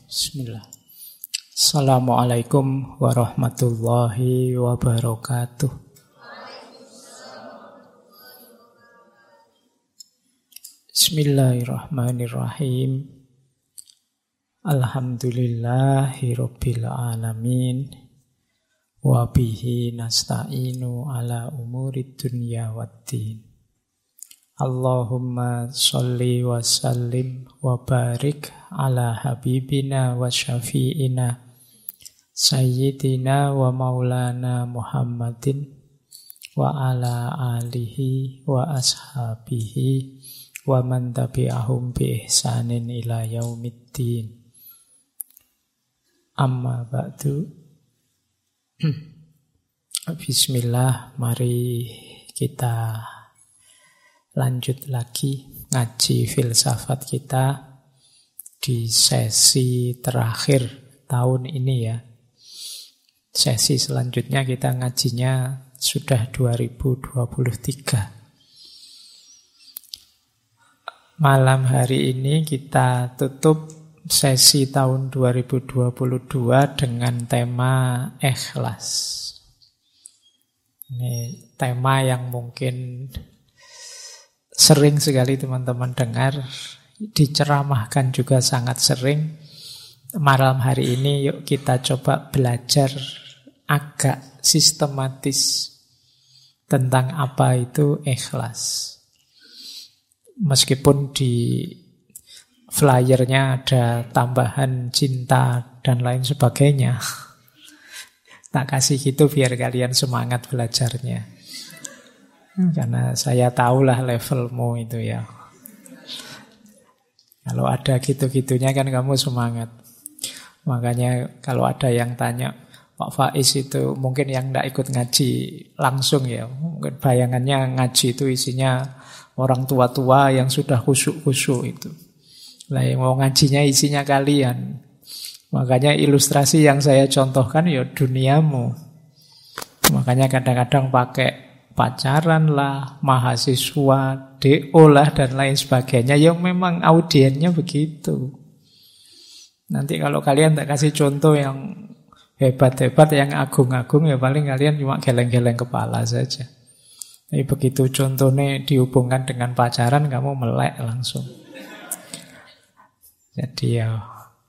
Bismillah. Assalamualaikum warahmatullahi wabarakatuh. Bismillahirrahmanirrahim. Alhamdulillahi rabbil alamin. Wa bihi nasta'inu ala umurid dunya waddin. Allahumma sholli wa sallim wa barik ala habibina wa syafi'ina sayyidina wa maulana Muhammadin wa ala alihi wa ashabihi wa man tabi'ahum bi ihsanin ila yaumiddin. Amma ba'du. Bismillah, mari kita lanjut lagi ngaji filsafat kita di sesi terakhir tahun ini ya. Sesi selanjutnya kita ngajinya sudah 2023. Malam hari ini kita tutup sesi tahun 2022 dengan tema ikhlas. Ini tema yang mungkin sering sekali teman-teman dengar, diceramahkan juga sangat sering. Malam hari ini yuk kita coba belajar agak sistematis tentang apa itu ikhlas. Meskipun di flyernya ada tambahan cinta dan lain sebagainya, tak kasih gitu biar kalian semangat belajarnya. Karena saya tahulah levelmu itu ya. Kalau ada gitu-gitunya kan kamu semangat. Makanya kalau ada yang tanya, Pak Faiz itu mungkin yang tidak ikut ngaji langsung ya. Mungkin bayangannya ngaji itu isinya orang tua-tua yang sudah khusyuk-khusyuk itu. Lah yang mau ngajinya isinya kalian. Makanya ilustrasi yang saya contohkan ya duniamu. Makanya kadang-kadang pakai pacaran lah, mahasiswa, DO lah, dan lain sebagainya. Yang memang audiennya begitu. Nanti kalau kalian tak kasih contoh yang hebat-hebat, yang agung-agung, ya paling kalian cuma geleng-geleng kepala saja. Tapi begitu contohnya dihubungkan dengan pacaran, kamu melek langsung. Jadi ya,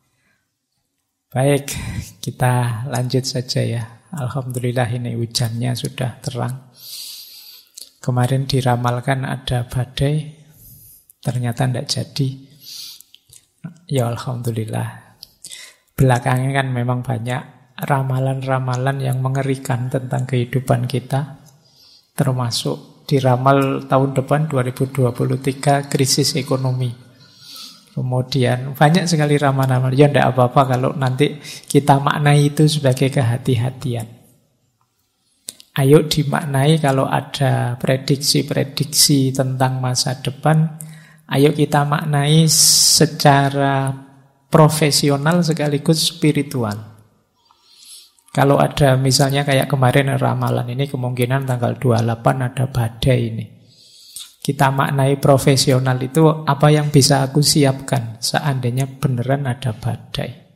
baik, kita lanjut saja ya. Alhamdulillah ini hujannya sudah terang. Kemarin diramalkan ada badai, ternyata tidak jadi. Ya Alhamdulillah. Belakangan kan memang banyak ramalan-ramalan yang mengerikan tentang kehidupan kita. Termasuk diramal tahun depan 2023 krisis ekonomi. Kemudian banyak sekali ramalan. Ya tidak apa-apa kalau nanti kita maknai itu sebagai kehati-hatian. Ayo dimaknai kalau ada prediksi-prediksi tentang masa depan, ayo kita maknai secara profesional sekaligus spiritual. Kalau ada misalnya kayak kemarin ramalan ini kemungkinan tanggal 28 ada badai ini. Kita maknai profesional itu apa yang bisa aku siapkan seandainya beneran ada badai.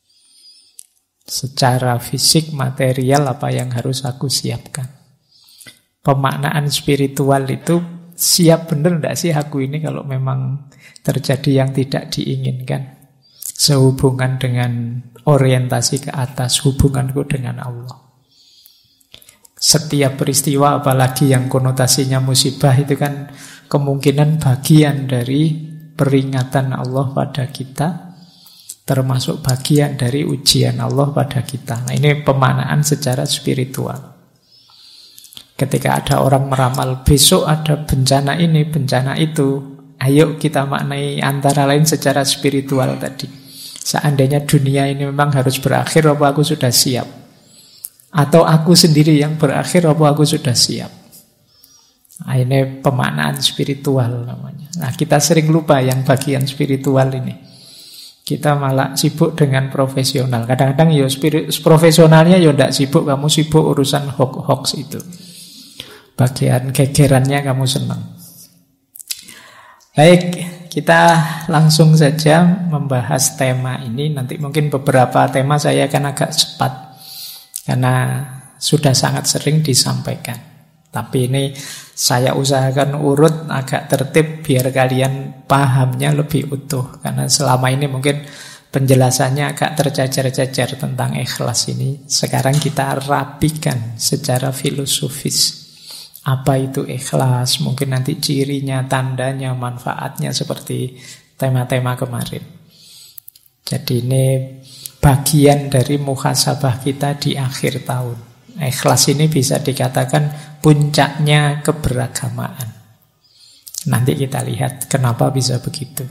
Secara fisik, material apa yang harus aku siapkan. Pemaknaan spiritual itu siap bener enggak sih aku ini kalau memang terjadi yang tidak diinginkan. Sehubungan dengan orientasi ke atas, hubunganku dengan Allah. Setiap peristiwa apalagi yang konotasinya musibah itu kan kemungkinan bagian dari peringatan Allah pada kita. Termasuk bagian dari ujian Allah pada kita. Nah ini pemaknaan secara spiritual. Ketika ada orang meramal besok ada bencana ini, bencana itu, ayo kita maknai antara lain secara spiritual tadi. Seandainya dunia ini memang harus berakhir, apa aku sudah siap? Atau aku sendiri yang berakhir, apa aku sudah siap? Nah, ini pemaknaan spiritual namanya. Nah kita sering lupa yang bagian spiritual ini. Kita malah sibuk dengan profesional. Kadang-kadang ya profesionalnya ya tidak sibuk, kamu sibuk urusan hoax itu. Bagian gegerannya kamu senang. Baik, kita langsung saja membahas tema ini. Nanti mungkin beberapa tema saya akan agak cepat karena sudah sangat sering disampaikan. Tapi ini saya usahakan urut agak tertib biar kalian pahamnya lebih utuh. Karena selama ini mungkin penjelasannya agak tercacar-cacar tentang ikhlas ini. Sekarang kita rapikan secara filosofis. Apa itu ikhlas? Mungkin nanti cirinya, tandanya, manfaatnya seperti tema-tema kemarin. Jadi ini bagian dari muhasabah kita di akhir tahun. Ikhlas ini bisa dikatakan puncaknya keberagamaan. Nanti kita lihat kenapa bisa begitu.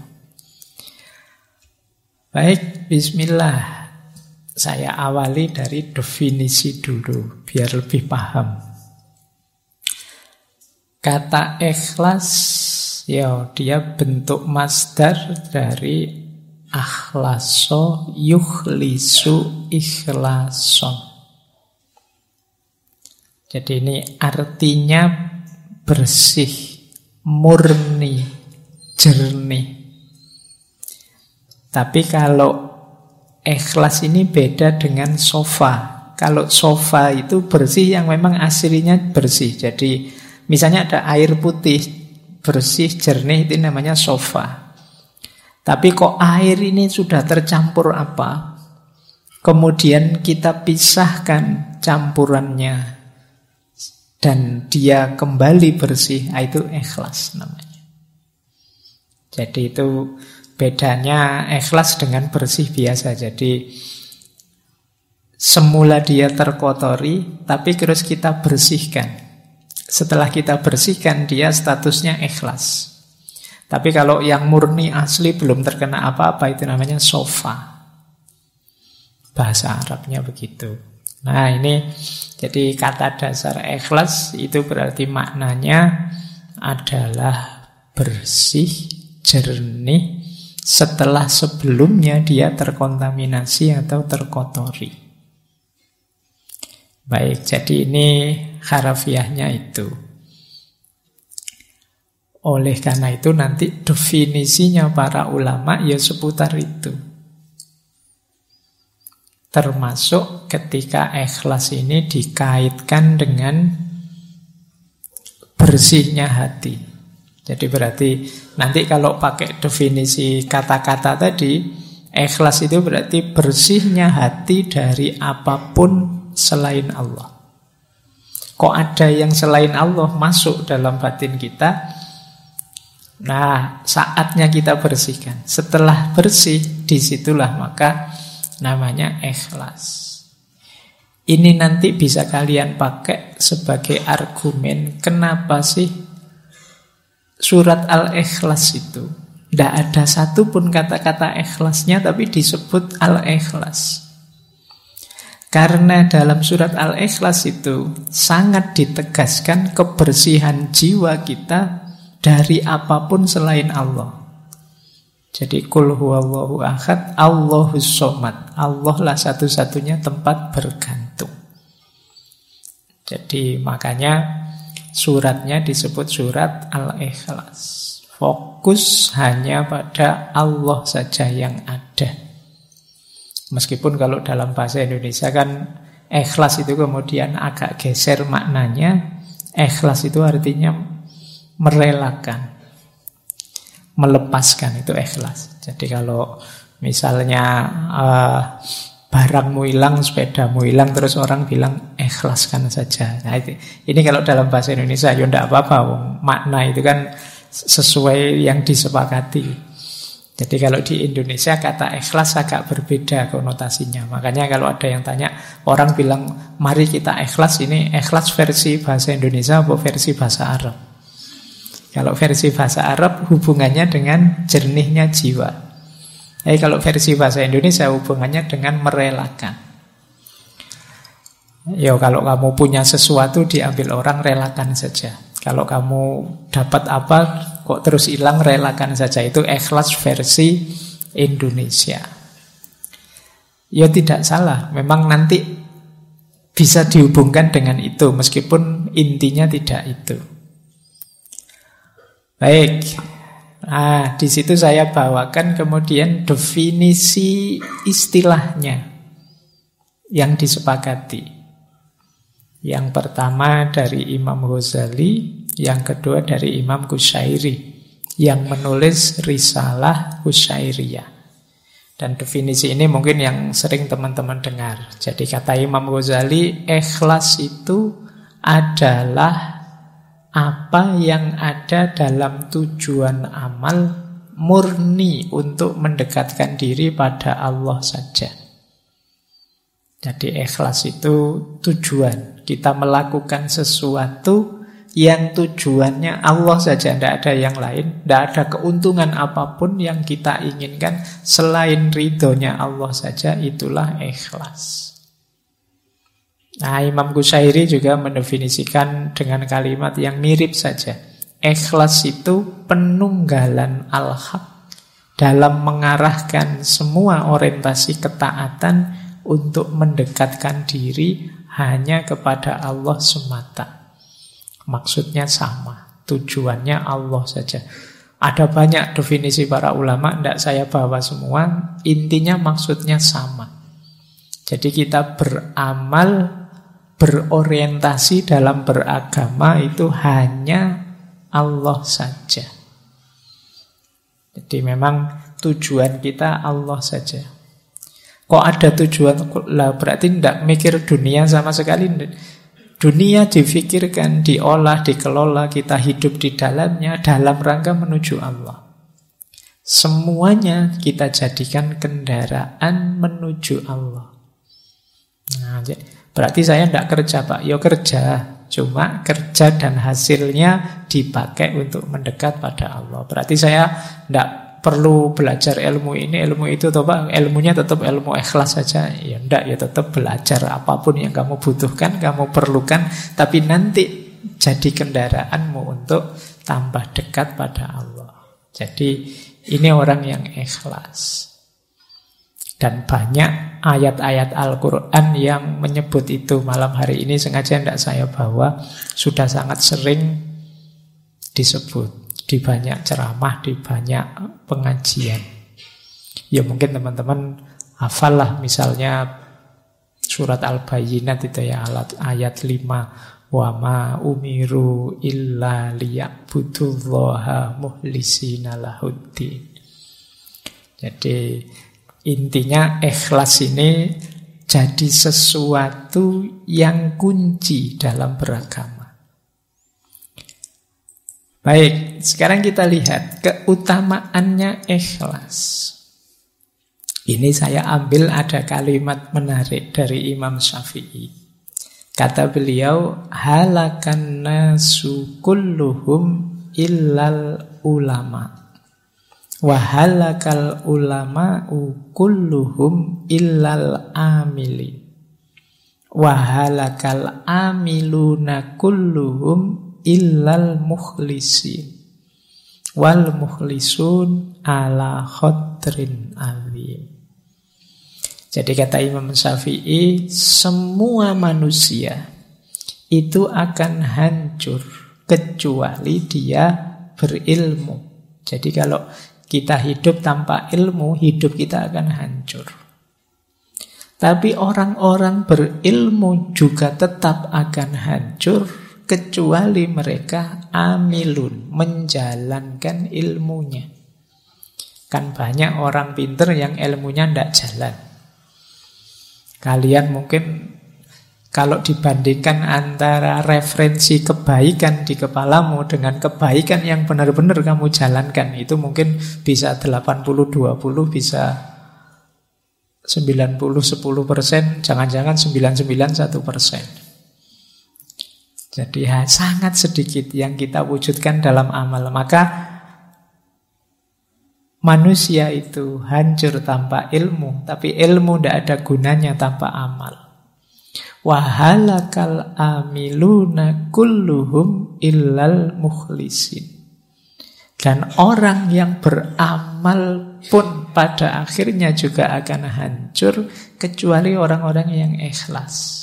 Baik, bismillah. Saya awali dari definisi dulu biar lebih paham. Kata ikhlas, ya dia bentuk masdar dari akhlaso yukhlisu ikhlason. Jadi ini artinya bersih, murni, jernih. Tapi kalau ikhlas ini beda dengan sofa. Kalau sofa itu bersih yang memang aslinya bersih. Jadi misalnya ada air putih, bersih, jernih, itu namanya sofa. Tapi kok air ini sudah tercampur apa? Kemudian kita pisahkan campurannya dan dia kembali bersih, itu ikhlas namanya. Jadi itu bedanya ikhlas dengan bersih biasa. Jadi semula dia terkotori, tapi terus kita bersihkan. Setelah kita bersihkan, dia statusnya ikhlas. Tapi kalau yang murni asli belum terkena apa-apa, itu namanya sofa. Bahasa Arabnya begitu. Nah ini jadi kata dasar ikhlas itu berarti maknanya adalah bersih, jernih, setelah sebelumnya dia terkontaminasi atau terkotori. Baik, jadi ini harafiahnya itu. Oleh karena itu nanti definisinya para ulama ya seputar itu. Termasuk ketika ikhlas ini dikaitkan dengan bersihnya hati. Jadi berarti nanti kalau pakai definisi kata-kata tadi, ikhlas itu berarti bersihnya hati dari apapun selain Allah. Kok ada yang selain Allah masuk dalam batin kita? Nah, saatnya kita bersihkan. Setelah bersih, disitulah maka namanya ikhlas. Ini nanti bisa kalian pakai sebagai argumen kenapa sih surat Al-Ikhlas itu tidak ada satupun kata-kata ikhlasnya tapi disebut Al-Ikhlas. Karena dalam surat Al-Ikhlas itu sangat ditegaskan kebersihan jiwa kita dari apapun selain Allah. Jadi kul huwallahu ahad, Allahus somad. Allah lah satu-satunya tempat bergantung. Jadi makanya suratnya disebut surat Al-Ikhlas. Fokus hanya pada Allah saja yang ada. Meskipun kalau dalam bahasa Indonesia kan ikhlas itu kemudian agak geser maknanya. Ikhlas itu artinya merelakan, melepaskan, itu ikhlas. Jadi kalau misalnya barangmu hilang, sepedamu hilang, terus orang bilang ikhlaskan saja. Nah, ini kalau dalam bahasa Indonesia ya tidak apa-apa, makna itu kan sesuai yang disepakati. Jadi kalau di Indonesia kata ikhlas agak berbeda konotasinya. Makanya kalau ada yang tanya, orang bilang mari kita ikhlas, ini ikhlas versi bahasa Indonesia atau versi bahasa Arab? Kalau versi bahasa Arab hubungannya dengan jernihnya jiwa. Tapi kalau versi bahasa Indonesia hubungannya dengan merelakan. Ya kalau kamu punya sesuatu diambil orang, relakan saja. Kalau kamu dapat apa kok terus hilang, relakan saja. Itu ikhlas versi Indonesia. Ya tidak salah, memang nanti bisa dihubungkan dengan itu, meskipun intinya tidak itu. Baik, Di situ saya bawakan kemudian definisi istilahnya yang disepakati. Yang pertama dari Imam Ghazali, yang kedua dari Imam Qushairi yang menulis Risalah Qushairiyah. Dan definisi ini mungkin yang sering teman-teman dengar. Jadi kata Imam Ghazali, ikhlas itu adalah apa yang ada dalam tujuan amal murni untuk mendekatkan diri pada Allah saja. Jadi ikhlas itu tujuan. Kita melakukan sesuatu yang tujuannya Allah saja, tidak ada yang lain, tidak ada keuntungan apapun yang kita inginkan selain ridhonya Allah saja, itulah ikhlas. Nah, Imam Qushairi juga mendefinisikan dengan kalimat yang mirip saja. Ikhlas itu penunggalan al-haq dalam mengarahkan semua orientasi ketaatan untuk mendekatkan diri hanya kepada Allah semata. Maksudnya sama, tujuannya Allah saja. Ada banyak definisi para ulama, tidak saya bawa semua. Intinya maksudnya sama. Jadi kita beramal, berorientasi dalam beragama itu hanya Allah saja. Jadi memang tujuan kita Allah saja. Kok ada tujuan? Lah berarti tidak mikir dunia sama sekali. Dunia difikirkan, diolah, dikelola, kita hidup di dalamnya dalam rangka menuju Allah. Semuanya kita jadikan kendaraan menuju Allah. Nah, berarti saya tidak kerja, Pak. Ya kerja, cuma kerja dan hasilnya dipakai untuk mendekat pada Allah. Berarti saya tidak perlu belajar ilmu ini, ilmu itu, atau Pak, ilmunya tetap ilmu ikhlas saja. Ya enggak, ya tetap belajar apapun yang kamu butuhkan, kamu perlukan, tapi nanti jadi kendaraanmu untuk tambah dekat pada Allah. Jadi ini orang yang ikhlas. Dan banyak ayat-ayat Al-Quran yang menyebut itu. Malam hari ini sengaja tidak saya bawa, sudah sangat sering disebut di banyak ceramah, di banyak pengajian. Ya mungkin teman-teman hafal lah, misalnya surat Al-Bayyinat itu ya, ayat 5. Wa ma umiru illa liya'budullaha muhlisina lahuddin. Jadi intinya ikhlas ini jadi sesuatu yang kunci dalam beragama. Baik, sekarang kita lihat keutamaannya ikhlas. Ini saya ambil ada kalimat menarik dari Imam Syafi'i. Kata beliau, halakan nasu kulluhum illal ulama. Wahalakal ulama'u kulluhum illal amilin. Wahalakal amiluna kulluhum illal mukhlisin. Wal mukhlisun ala khadrin azim. Jadi kata Imam Syafi'i, semua manusia itu akan hancur kecuali dia berilmu. Jadi kalau kita hidup tanpa ilmu, hidup kita akan hancur. Tapi orang-orang berilmu juga tetap akan hancur kecuali mereka amilun, menjalankan ilmunya. Kan banyak orang pinter yang ilmunya tidak jalan. Kalian mungkin kalau dibandingkan antara referensi kebaikan di kepalamu dengan kebaikan yang benar-benar kamu jalankan, itu mungkin bisa 80-20, bisa 90-10%, jangan-jangan 99-1%. Jadi sangat sedikit yang kita wujudkan dalam amal. Maka manusia itu hancur tanpa ilmu, tapi ilmu tidak ada gunanya tanpa amal. Wahalakal amiluna kulluhum illal mukhlisin. Dan orang yang beramal pun pada akhirnya juga akan hancur kecuali orang-orang yang ikhlas.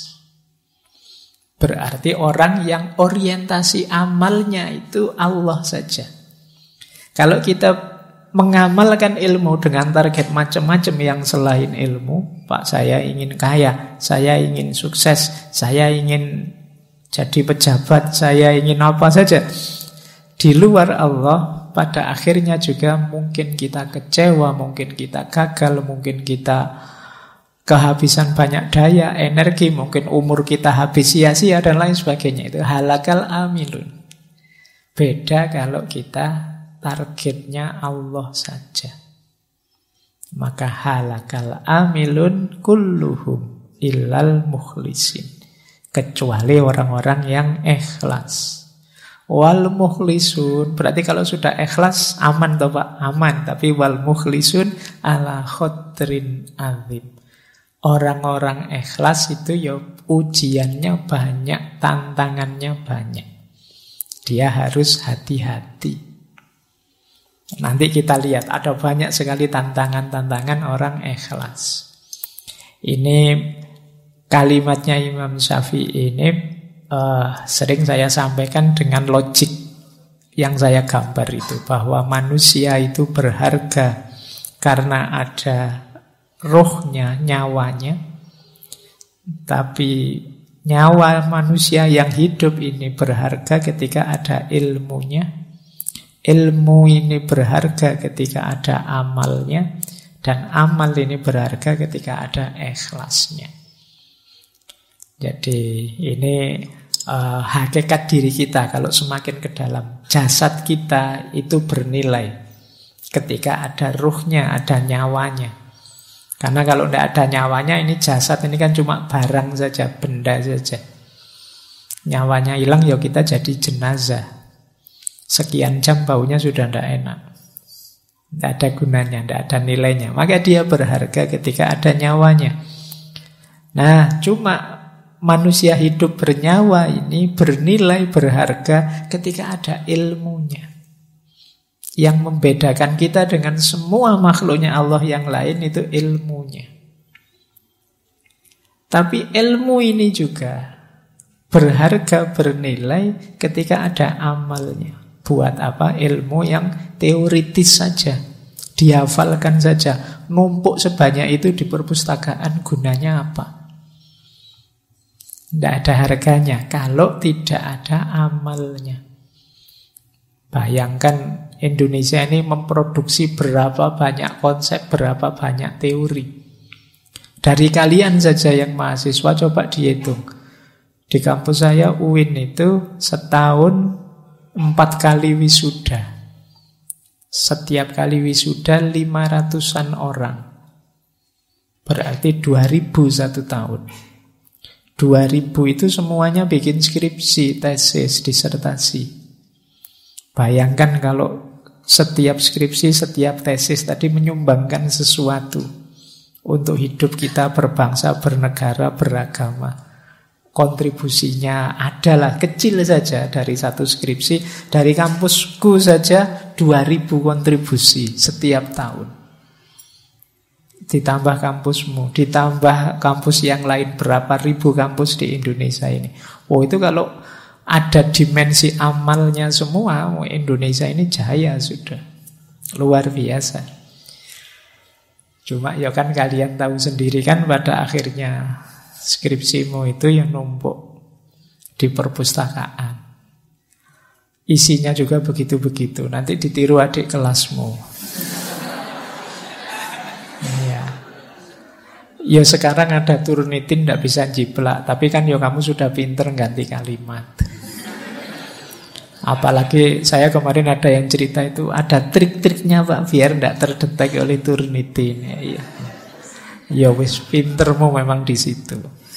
Berarti orang yang orientasi amalnya itu Allah saja. Kalau kita mengamalkan ilmu dengan target macam-macam yang selain ilmu, Pak, saya ingin kaya, saya ingin sukses, saya ingin jadi pejabat, saya ingin apa saja, di luar Allah, pada akhirnya juga mungkin kita kecewa, mungkin kita gagal, mungkin kita kehabisan banyak daya, energi, mungkin umur kita habis sia-sia dan lain sebagainya. Itu halakal amilun. Beda kalau kita targetnya Allah saja. Maka halakal amilun kulluhum illal mukhlisin. Kecuali orang-orang yang ikhlas. Wal mukhlisun, berarti kalau sudah ikhlas aman toh Pak? Aman. Tapi wal mukhlisun ala khotrin azim. Orang-orang ikhlas itu ya ujiannya banyak, tantangannya banyak. Dia harus hati-hati. Nanti kita lihat ada banyak sekali tantangan-tantangan orang ikhlas. Ini kalimatnya Imam Syafi'i ini sering saya sampaikan dengan logik yang saya gambar itu, bahwa manusia itu berharga karena ada rohnya, nyawanya. Tapi nyawa manusia yang hidup ini berharga ketika ada ilmunya. Ilmu ini berharga ketika ada amalnya. Dan amal ini berharga ketika ada ikhlasnya. Jadi ini hakikat diri kita kalau semakin ke dalam. Jasad kita itu bernilai ketika ada ruhnya, ada nyawanya. Karena kalau tidak ada nyawanya, ini jasad ini kan cuma barang saja, benda saja. Nyawanya hilang, ya kita jadi jenazah. Sekian jam baunya sudah tidak enak. Tidak ada gunanya, tidak ada nilainya. Maka dia berharga ketika ada nyawanya. Nah, cuma manusia hidup bernyawa ini bernilai, berharga ketika ada ilmunya. Yang membedakan kita dengan semua makhluknya Allah yang lain itu ilmunya. Tapi ilmu ini juga berharga, bernilai ketika ada amalnya. Buat apa? Ilmu yang teoritis saja, dihafalkan saja, numpuk sebanyak itu di perpustakaan, gunanya apa? Tidak ada harganya kalau tidak ada amalnya. Bayangkan Indonesia ini memproduksi berapa banyak konsep, berapa banyak teori. Dari kalian saja yang mahasiswa, coba dihitung. Di kampus saya UIN itu setahun 4 kali wisuda. Setiap kali wisuda 500-an orang. Berarti 2.000 satu tahun. 2.000 itu semuanya bikin skripsi, tesis, disertasi. Bayangkan kalau setiap skripsi, setiap tesis tadi menyumbangkan sesuatu untuk hidup kita berbangsa, bernegara, beragama. Kontribusinya adalah kecil saja dari satu skripsi. Dari kampusku saja 2.000 kontribusi setiap tahun. Ditambah kampusmu, ditambah kampus yang lain, berapa ribu kampus di Indonesia ini. Oh, itu kalau ada dimensi amalnya semua, Indonesia ini jaya sudah. Luar biasa. Cuma ya kan kalian tahu sendiri kan pada akhirnya skripsimu itu yang numpuk di perpustakaan. Isinya juga begitu-begitu. Nanti ditiru adik kelasmu. Ya sekarang ada Turnitin tidak bisa jiplak. Tapi kan ya kamu sudah pinter ganti kalimat. Apalagi saya kemarin ada yang cerita itu ada trik-triknya Pak biar tidak terdetek oleh Turnitin. Ya wis pintermu memang di situ.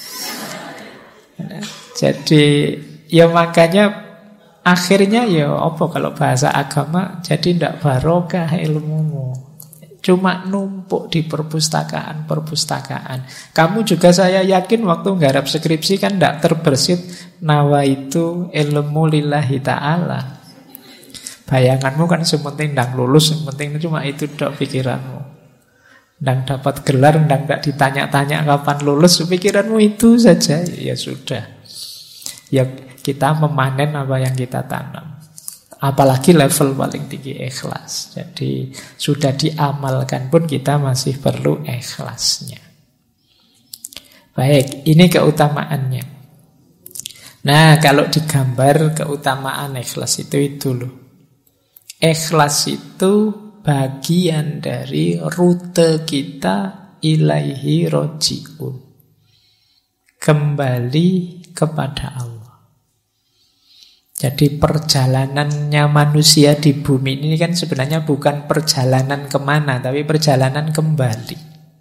Jadi ya makanya akhirnya ya apa kalau bahasa agama jadi tidak barokah ilmumu. Cuma numpuk di perpustakaan. Kamu juga saya yakin waktu nggarap skripsi kan tidak terbersit nawa itu ilmu lillahi ta'ala. Bayanganmu kan sementing ndang lulus, sementing cuma itu dok pikiranmu. Ndang dapat gelar, ndang gak ditanya-tanya kapan lulus, pikiranmu itu saja. Ya sudah. Ya kita memanen apa yang kita tanam. Apalagi level paling tinggi ikhlas. Jadi sudah diamalkan pun kita masih perlu ikhlasnya. Baik, ini keutamaannya. Nah, kalau digambar keutamaan ikhlas itu loh. Ikhlas itu bagian dari rute kita ilaihi roji'un. Kembali kepada Allah. Jadi perjalanannya manusia di bumi ini kan sebenarnya bukan perjalanan kemana, tapi perjalanan kembali.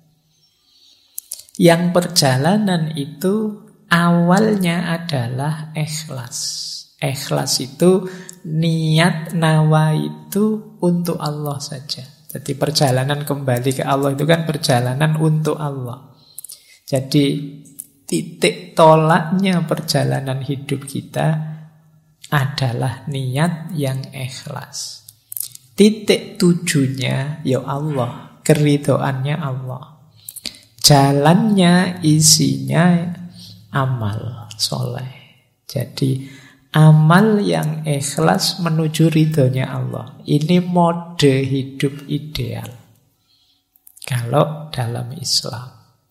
Yang perjalanan itu awalnya adalah ikhlas. Ikhlas itu niat nawa itu untuk Allah saja. Jadi perjalanan kembali ke Allah itu kan perjalanan untuk Allah. Jadi titik tolaknya perjalanan hidup kita adalah niat yang ikhlas. Titik tujunya ya Allah, keridhoannya Allah. Jalannya isinya amal soleh. Jadi amal yang ikhlas menuju ridhonya Allah. Ini mode hidup ideal kalau dalam Islam.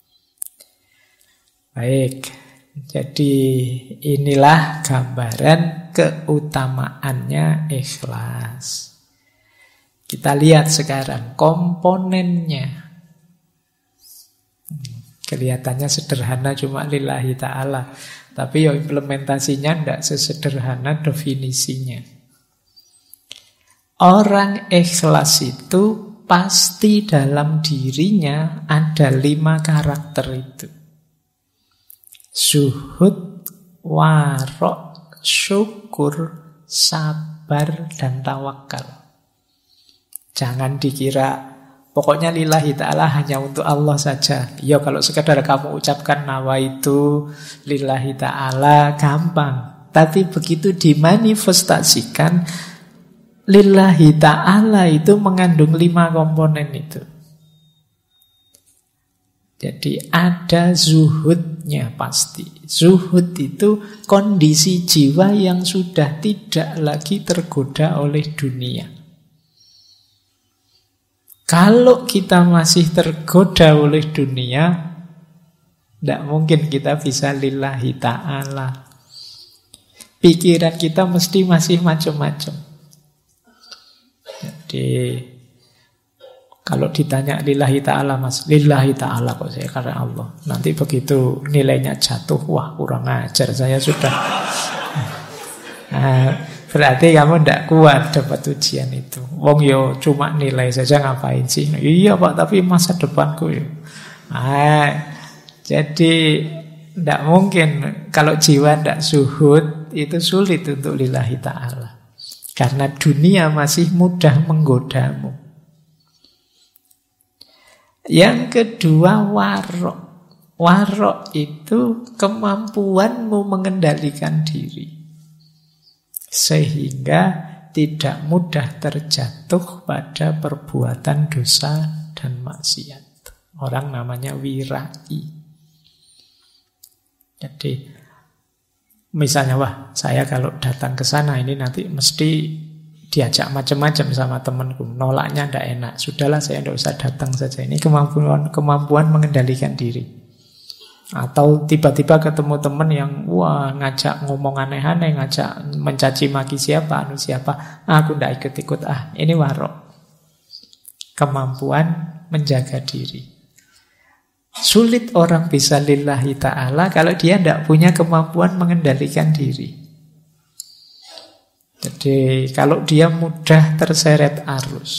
Baik, jadi inilah gambaran keutamaannya ikhlas. Kita lihat sekarang komponennya. Kelihatannya sederhana cuma lillahi ta'ala. Tapi ya implementasinya tidak sesederhana definisinya. Orang ikhlas itu pasti dalam dirinya ada 5 karakter itu. Zuhud, warok, syukur, sabar, dan tawakal. Jangan dikira pokoknya lillahi ta'ala hanya untuk Allah saja. Ya kalau sekadar kamu ucapkan nawaitu lillahi ta'ala gampang. Tapi begitu dimanifestasikan, lillahi ta'ala itu mengandung 5 komponen itu. Jadi ada zuhudnya pasti. Zuhud itu kondisi jiwa yang sudah tidak lagi tergoda oleh dunia. Kalau kita masih tergoda oleh dunia, tidak mungkin kita bisa lillahi ta'ala. Pikiran kita mesti masih macam-macam. Jadi kalau ditanya lillahi ta'ala mas, lillahi ta'ala kok saya karena Allah. Nanti begitu nilainya jatuh, wah kurang ajar saya sudah. Nah, berarti kamu tidak kuat dapat ujian itu. Wong yo cuma nilai saja ngapain sih? Iya Pak, tapi masa depanku yo. Jadi tidak mungkin kalau jiwa tidak zuhud itu sulit untuk lillahi ta'ala. Karena dunia masih mudah menggodamu. Yang kedua warok. Warok itu kemampuanmu mengendalikan diri. Sehingga tidak mudah terjatuh pada perbuatan dosa dan maksiat. Orang namanya wirai. Jadi misalnya wah saya kalau datang ke sana ini nanti mesti diajak macam-macam sama temanku, nolaknya tidak enak. Sudahlah saya tidak usah datang saja. Ini kemampuan mengendalikan diri. Atau tiba-tiba ketemu teman yang wah ngajak ngomong aneh-aneh, ngajak mencaci maki siapa, siapa, aku tidak ikut-ikut. Ini warok. Kemampuan menjaga diri. Sulit orang bisa lillahi ta'ala kalau dia tidak punya kemampuan mengendalikan diri. Jadi kalau dia mudah terseret arus.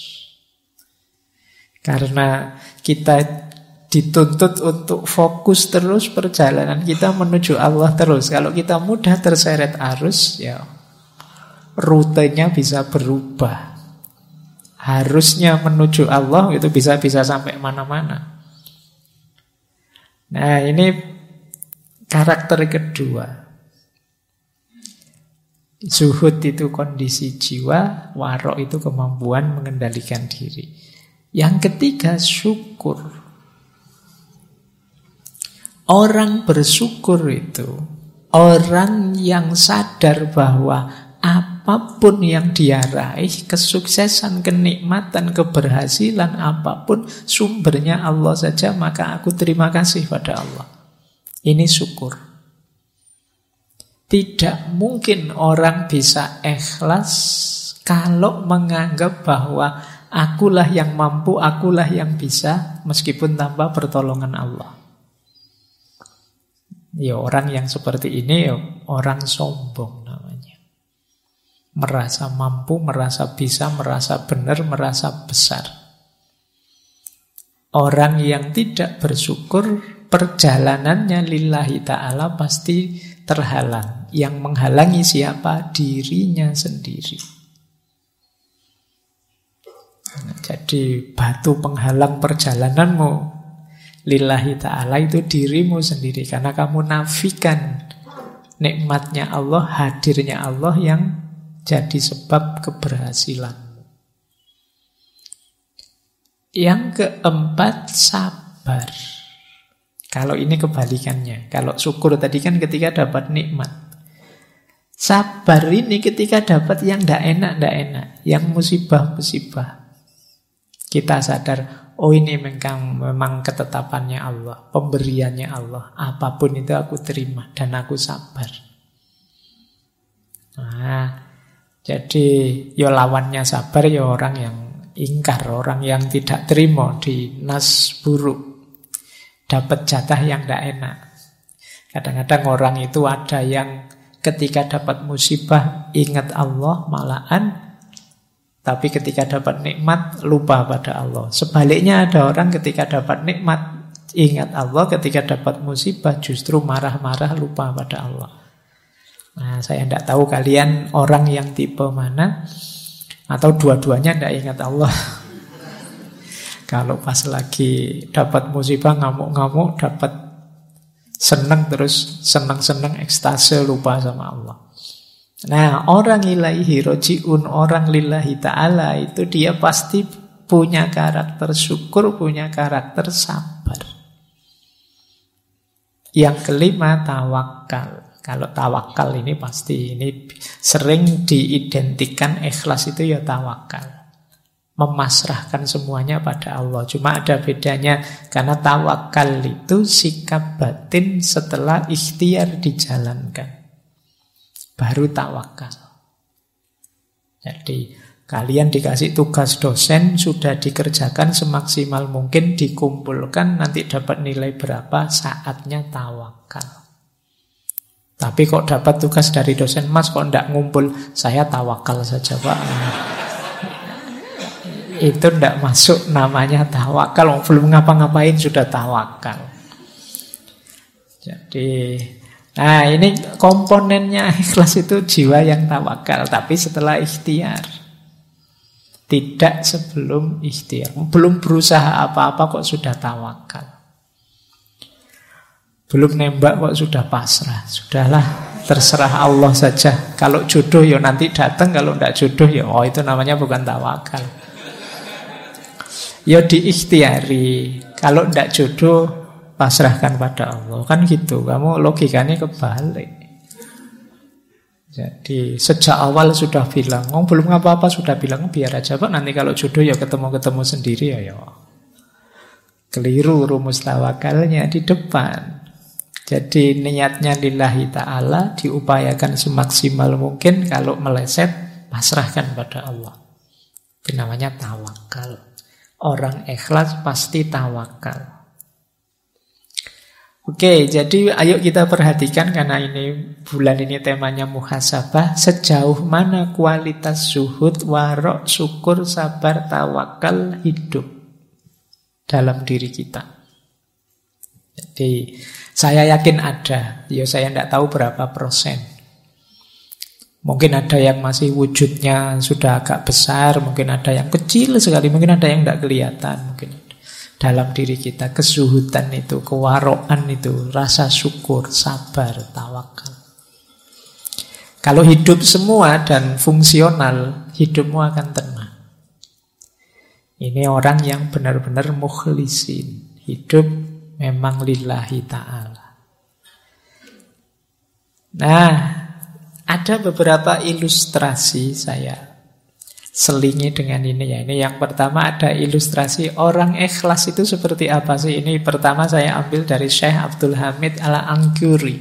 Karena kita dituntut untuk fokus terus perjalanan kita menuju Allah terus. Kalau kita mudah terseret arus, ya rutenya bisa berubah. Harusnya menuju Allah itu bisa sampai mana-mana. Nah, ini karakter kedua. Zuhud itu kondisi jiwa, warok itu kemampuan mengendalikan diri. Yang ketiga syukur. Orang bersyukur itu orang yang sadar bahwa apa apapun yang dia raih, kesuksesan, kenikmatan, keberhasilan, apapun sumbernya Allah saja, maka aku terima kasih pada Allah. Ini syukur. Tidak mungkin orang bisa ikhlas kalau menganggap bahwa akulah yang mampu, akulah yang bisa, meskipun tanpa pertolongan Allah. Ya orang yang seperti ini ya orang sombong namanya. Merasa mampu, merasa bisa, merasa benar, merasa besar. Orang yang tidak bersyukur, perjalanannya lillahi ta'ala pasti terhalang. Yang menghalangi siapa? Dirinya sendiri. Nah, jadi batu penghalang perjalananmu lillahi ta'ala itu dirimu sendiri. Karena kamu nafikan nikmatnya Allah, hadirnya Allah yang jadi sebab keberhasilanmu. Yang keempat, sabar. Kalau ini kebalikannya. Kalau syukur tadi kan ketika dapat nikmat. Sabar ini ketika dapat yang tidak enak, yang musibah-musibah. Kita sadar, oh ini memang ketetapannya Allah, pemberiannya Allah. Apapun itu aku terima dan aku sabar. Nah, jadi ya lawannya sabar ya orang yang ingkar, orang yang tidak terima di nas buruk. Dapat jatah yang tidak enak. Kadang-kadang orang itu ada yang ketika dapat musibah ingat Allah malahan, tapi ketika dapat nikmat lupa pada Allah. Sebaliknya ada orang ketika dapat nikmat ingat Allah, ketika dapat musibah justru marah-marah lupa pada Allah. Nah, saya tidak tahu kalian orang yang tipe mana, atau dua-duanya tidak ingat Allah. Kalau pas lagi dapat musibah ngamuk-ngamuk, dapat senang terus senang-senang ekstase lupa sama Allah. Nah, orang ilaihi roji'un, orang lillahi ta'ala itu dia pasti punya karakter syukur, punya karakter sabar. Yang kelima, tawakal. Kalau tawakal ini pasti, ini sering diidentikan ikhlas itu ya tawakal. Memasrahkan semuanya pada Allah. Cuma ada bedanya, karena tawakal itu sikap batin setelah ikhtiar dijalankan. Baru tawakal. Jadi kalian dikasih tugas dosen, sudah dikerjakan semaksimal mungkin, dikumpulkan, nanti dapat nilai berapa, saatnya tawakal. Tapi kok dapat tugas dari dosen, Mas kok tidak ngumpul, saya tawakal saja Pak. Itu tidak masuk namanya tawakal. Belum ngapa-ngapain sudah tawakal. Jadi nah ini komponennya ikhlas itu jiwa yang tawakal. Tapi setelah ikhtiar, tidak sebelum ikhtiar. Belum berusaha apa-apa kok sudah tawakal. Belum nembak kok sudah pasrah. Sudahlah, terserah Allah saja. Kalau jodoh ya nanti datang, kalau tidak jodoh ya oh itu namanya bukan tawakal. Ya diikhtiari. Kalau tidak jodoh, pasrahkan pada Allah. Kan gitu, kamu logikanya kebalik. Jadi sejak awal sudah bilang, belum apa-apa sudah bilang, biar aja Pak, nanti kalau jodoh ya ketemu-ketemu sendiri ya. Keliru rumus tawakalnya di depan. Jadi niatnya lillahi ta'ala, diupayakan semaksimal mungkin, kalau meleset, pasrahkan pada Allah. Itu namanya tawakal. Orang ikhlas pasti tawakal. Oke, jadi ayo kita perhatikan, karena ini bulan ini temanya muhasabah, sejauh mana kualitas zuhud, warok, syukur, sabar, tawakal hidup dalam diri kita. Jadi saya yakin ada, ya saya tidak tahu berapa persen. Mungkin ada yang masih wujudnya sudah agak besar, mungkin ada yang kecil sekali, mungkin ada yang tidak kelihatan. Mungkin dalam diri kita kezuhudan itu, kewaroan itu, rasa syukur, sabar, tawakal. Kalau hidup semua dan fungsional, hidupmu akan tenang. Ini orang yang benar-benar mukhlisin. Hidup memang lillahi ta'ala. Nah, Ada beberapa ilustrasi saya selingi dengan ini ya. Ini yang pertama, ada ilustrasi orang ikhlas itu seperti apa sih. Ini pertama saya ambil dari Syekh Abdul Hamid Al-Angkuri.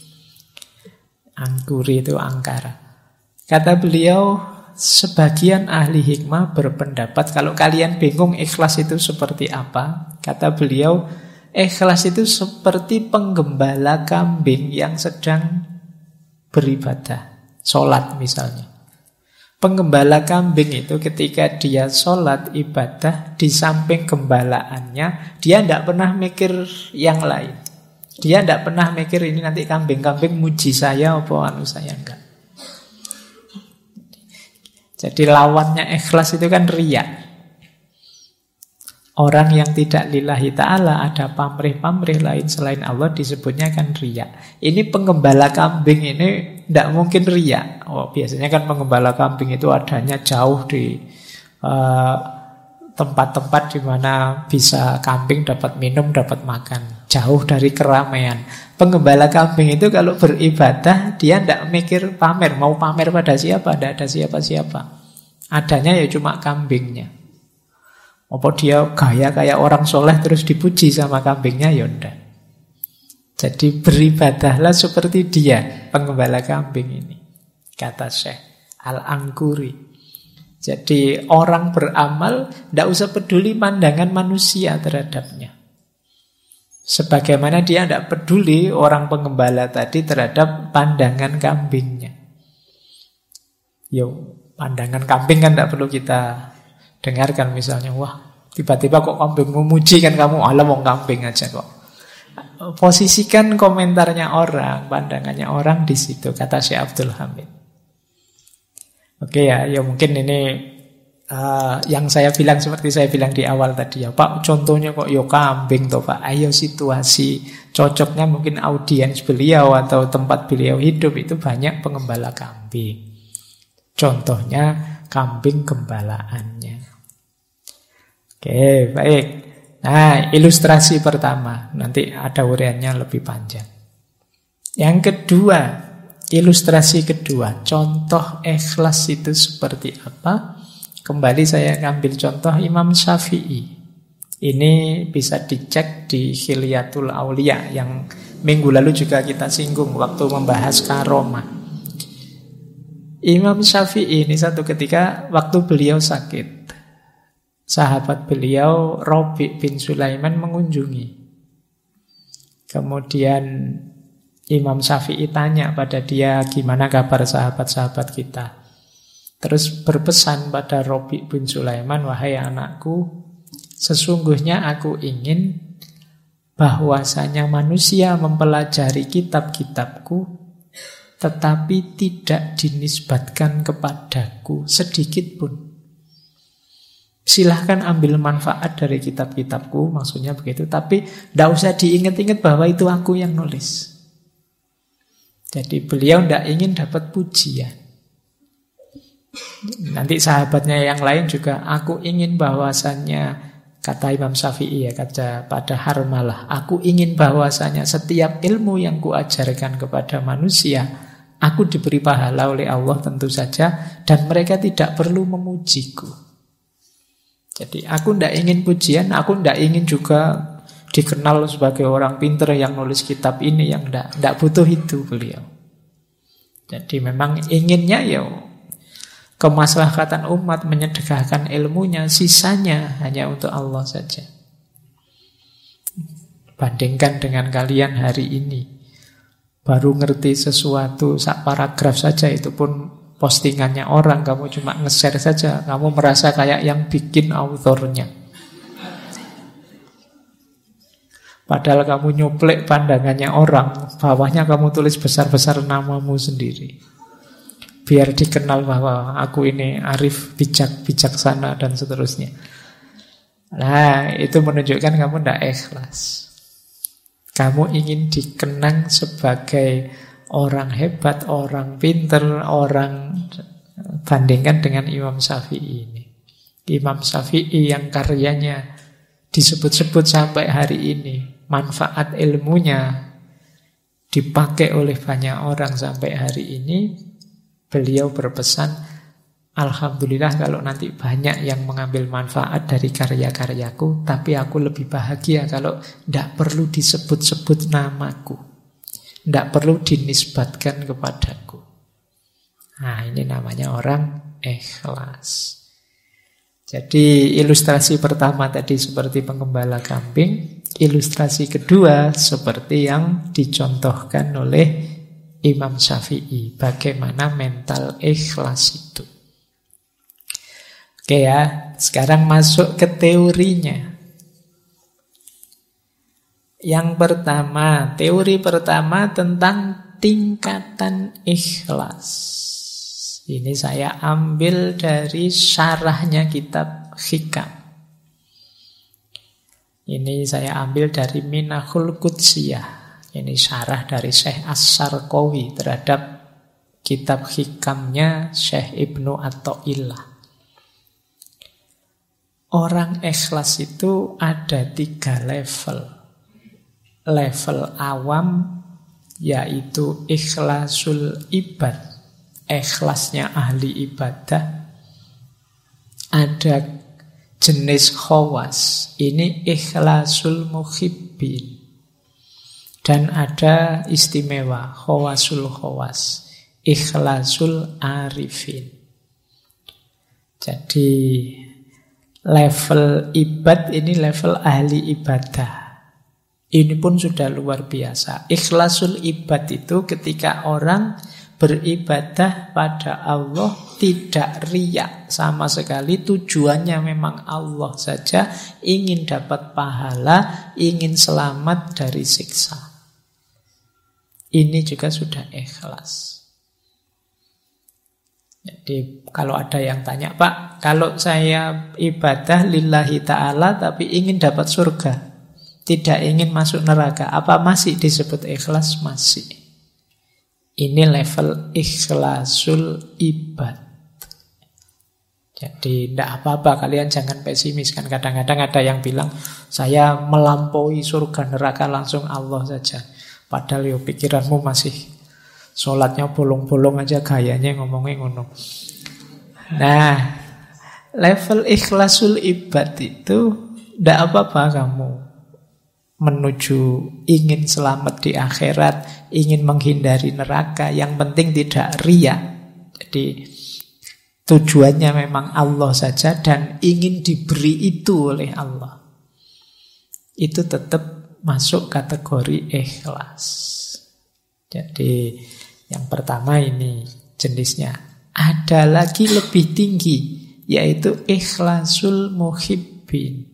Angkuri itu angkara. Kata beliau, sebagian ahli hikmah berpendapat kalau kalian bingung ikhlas itu seperti apa, kata beliau, ikhlas itu seperti penggembala kambing yang sedang beribadah, sholat misalnya. Penggembala kambing itu ketika dia sholat ibadah, di samping gembalaannya, dia tidak pernah mikir yang lain. Dia tidak pernah mikir ini nanti kambing-kambing muji saya apa anu saya, enggak. Jadi lawannya ikhlas itu kan riya. Orang yang tidak lillahi ta'ala, ada pamrih-pamrih lain selain Allah, disebutnya kan riya. Ini penggembala kambing ini tidak mungkin riya. Oh, biasanya kan penggembala kambing itu adanya jauh di tempat-tempat di mana bisa kambing dapat minum, dapat makan, jauh dari keramaian. Penggembala kambing itu kalau beribadah, dia tidak mikir pamer. Mau pamer pada siapa? Tidak ada siapa-siapa. Adanya ya cuma kambingnya. Apa dia gaya kayak orang soleh terus dipuji sama kambingnya? Ya enggak. Jadi beribadahlah seperti dia, penggembala kambing ini, kata Syekh Al-Angkuri. Jadi orang beramal tidak usah peduli pandangan manusia terhadapnya. Sebagaimana dia tidak peduli orang penggembala tadi terhadap pandangan kambingnya. Yo, pandangan kambing kan tidak perlu kita dengarkan, misalnya, wah tiba-tiba kok kambing memuji, kan kamu alam wong kambing aja kok. Posisikan komentarnya orang, pandangannya orang di situ, kata Syekh Abdul Hamid. Oke ya mungkin ini yang saya bilang seperti saya bilang di awal tadi ya, Pak, contohnya kok yo kambing toh Pak. Ayo situasi cocoknya mungkin audiens beliau atau tempat beliau hidup itu banyak pengembala kambing. Contohnya kambing gembalaannya. Oke, baik. Nah, ilustrasi pertama. Nanti ada uraiannya lebih panjang. Yang kedua, ilustrasi kedua. Contoh ikhlas itu seperti apa? Kembali saya ngambil contoh Imam Syafi'i. Ini bisa dicek di Khilyatul Aulia yang minggu lalu juga kita singgung waktu membahas karomah. Imam Syafi'i ini satu ketika waktu beliau sakit, sahabat beliau Rabi' bin Sulaiman mengunjungi. Kemudian Imam Syafi'i tanya pada dia, gimana kabar sahabat-sahabat kita. Terus berpesan pada Rabi' bin Sulaiman, wahai anakku, sesungguhnya aku ingin bahwasanya manusia mempelajari kitab-kitabku tetapi tidak dinisbatkan kepadaku sedikit pun. Silahkan ambil manfaat dari kitab-kitabku, maksudnya begitu, tapi tidak usah diingat-ingat bahwa itu aku yang nulis. Jadi beliau tidak ingin dapat pujian. Nanti sahabatnya yang lain juga, aku ingin bahwasannya, kata Imam Syafi'i ya, kata pada Harmalah, aku ingin bahwasanya setiap ilmu yang kuajarkan kepada manusia, aku diberi pahala oleh Allah tentu saja, dan mereka tidak perlu memujiku. Jadi aku tidak ingin pujian, aku tidak ingin juga dikenal sebagai orang pintar yang nulis kitab ini, yang tidak butuh itu beliau. Jadi memang inginnya ya kemaslahatan umat, menyedekahkan ilmunya, sisanya hanya untuk Allah saja. Bandingkan dengan kalian hari ini, baru ngerti sesuatu sak paragraf saja, itu pun postingannya orang, kamu cuma nge-share saja, kamu merasa kayak yang bikin autornya. Padahal kamu nyuplek pandangannya orang, bawahnya kamu tulis besar-besar namamu sendiri. Biar dikenal bahwa aku ini arif, bijak, bijaksana, dan seterusnya. Nah, itu menunjukkan kamu tidak ikhlas. Kamu ingin dikenang sebagai orang hebat, orang pinter, orang, bandingkan dengan Imam Syafi'i ini. Imam Syafi'i yang karyanya disebut-sebut sampai hari ini, manfaat ilmunya dipakai oleh banyak orang sampai hari ini, Beliau berpesan, alhamdulillah kalau nanti banyak yang mengambil manfaat dari karya-karyaku, tapi aku lebih bahagia kalau tidak perlu disebut-sebut namaku, tidak perlu dinisbatkan kepadaku. Nah, ini namanya orang ikhlas. Jadi ilustrasi pertama tadi seperti penggembala kambing, ilustrasi kedua seperti yang dicontohkan oleh Imam Syafi'i, bagaimana mental ikhlas itu. Oke ya, sekarang masuk ke teorinya. Yang pertama, teori pertama tentang tingkatan ikhlas. Ini saya ambil dari syarahnya kitab Hikam. Ini saya ambil dari Minahul Qudsiyah. Ini syarah dari Syekh As-Sarqawi terhadap kitab Hikamnya Syekh Ibnu Athaillah. Orang ikhlas itu ada 3 level. Level awam yaitu ikhlasul ibad, ikhlasnya ahli ibadah. Ada jenis khawas, ini ikhlasul muhibbin. Dan ada istimewa, khawasul khawas, ikhlasul arifin. Jadi level ibad ini level ahli ibadah. Ini pun sudah luar biasa. Ikhlasul ibad itu ketika orang beribadah pada Allah tidak riya sama sekali, tujuannya memang Allah saja, ingin dapat pahala, ingin selamat dari siksa. Ini juga sudah ikhlas. Jadi kalau ada yang tanya, Pak, kalau saya ibadah lillahi ta'ala tapi ingin dapat surga, tidak ingin masuk neraka, apa masih disebut ikhlas? Masih. Ini level ikhlasul ibad. Jadi tidak apa-apa, kalian jangan pesimis. Kan kadang-kadang ada yang bilang, saya melampaui surga neraka langsung Allah saja. Padahal yo pikiranmu masih sholatnya bolong-bolong aja, gayanya ngomongnya ngono. Nah, level ikhlasul ibad itu tidak apa-apa kamu menuju ingin selamat di akhirat, ingin menghindari neraka, yang penting tidak riya. Jadi tujuannya memang Allah saja dan ingin diberi itu oleh Allah. Itu tetap masuk kategori ikhlas. Jadi yang pertama ini jenisnya. Ada lagi lebih tinggi, yaitu ikhlasul muhibbin.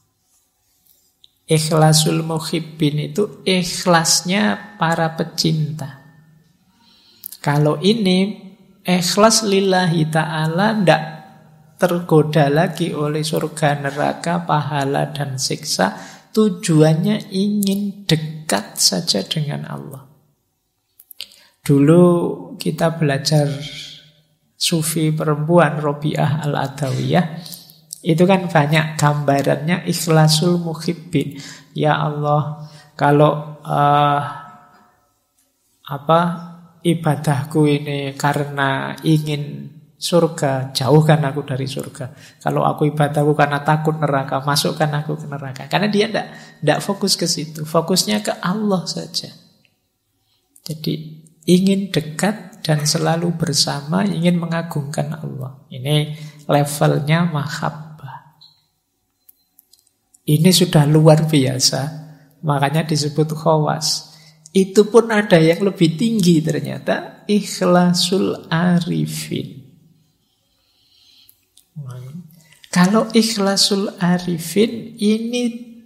Ikhlasul muhibbin itu ikhlasnya para pecinta. Kalau ini ikhlas lillahi ta'ala, tidak tergoda lagi oleh surga neraka, pahala dan siksa. Tujuannya ingin dekat saja dengan Allah. Dulu kita belajar sufi perempuan Robiah Al-Adawiyah, itu kan banyak gambarannya ikhlasul muhibbin. Ya Allah, kalau ibadahku ini karena ingin surga, jauhkan aku dari surga. Kalau aku ibadahku karena takut neraka, masukkan aku ke neraka. Karena dia tidak fokus ke situ, fokusnya ke Allah saja. Jadi ingin dekat dan selalu bersama, ingin mengagungkan Allah. Ini levelnya mahabbah. Ini sudah luar biasa, makanya disebut khawas. Itu pun ada yang lebih tinggi ternyata, ikhlasul arifin. Kalau ikhlasul arifin ini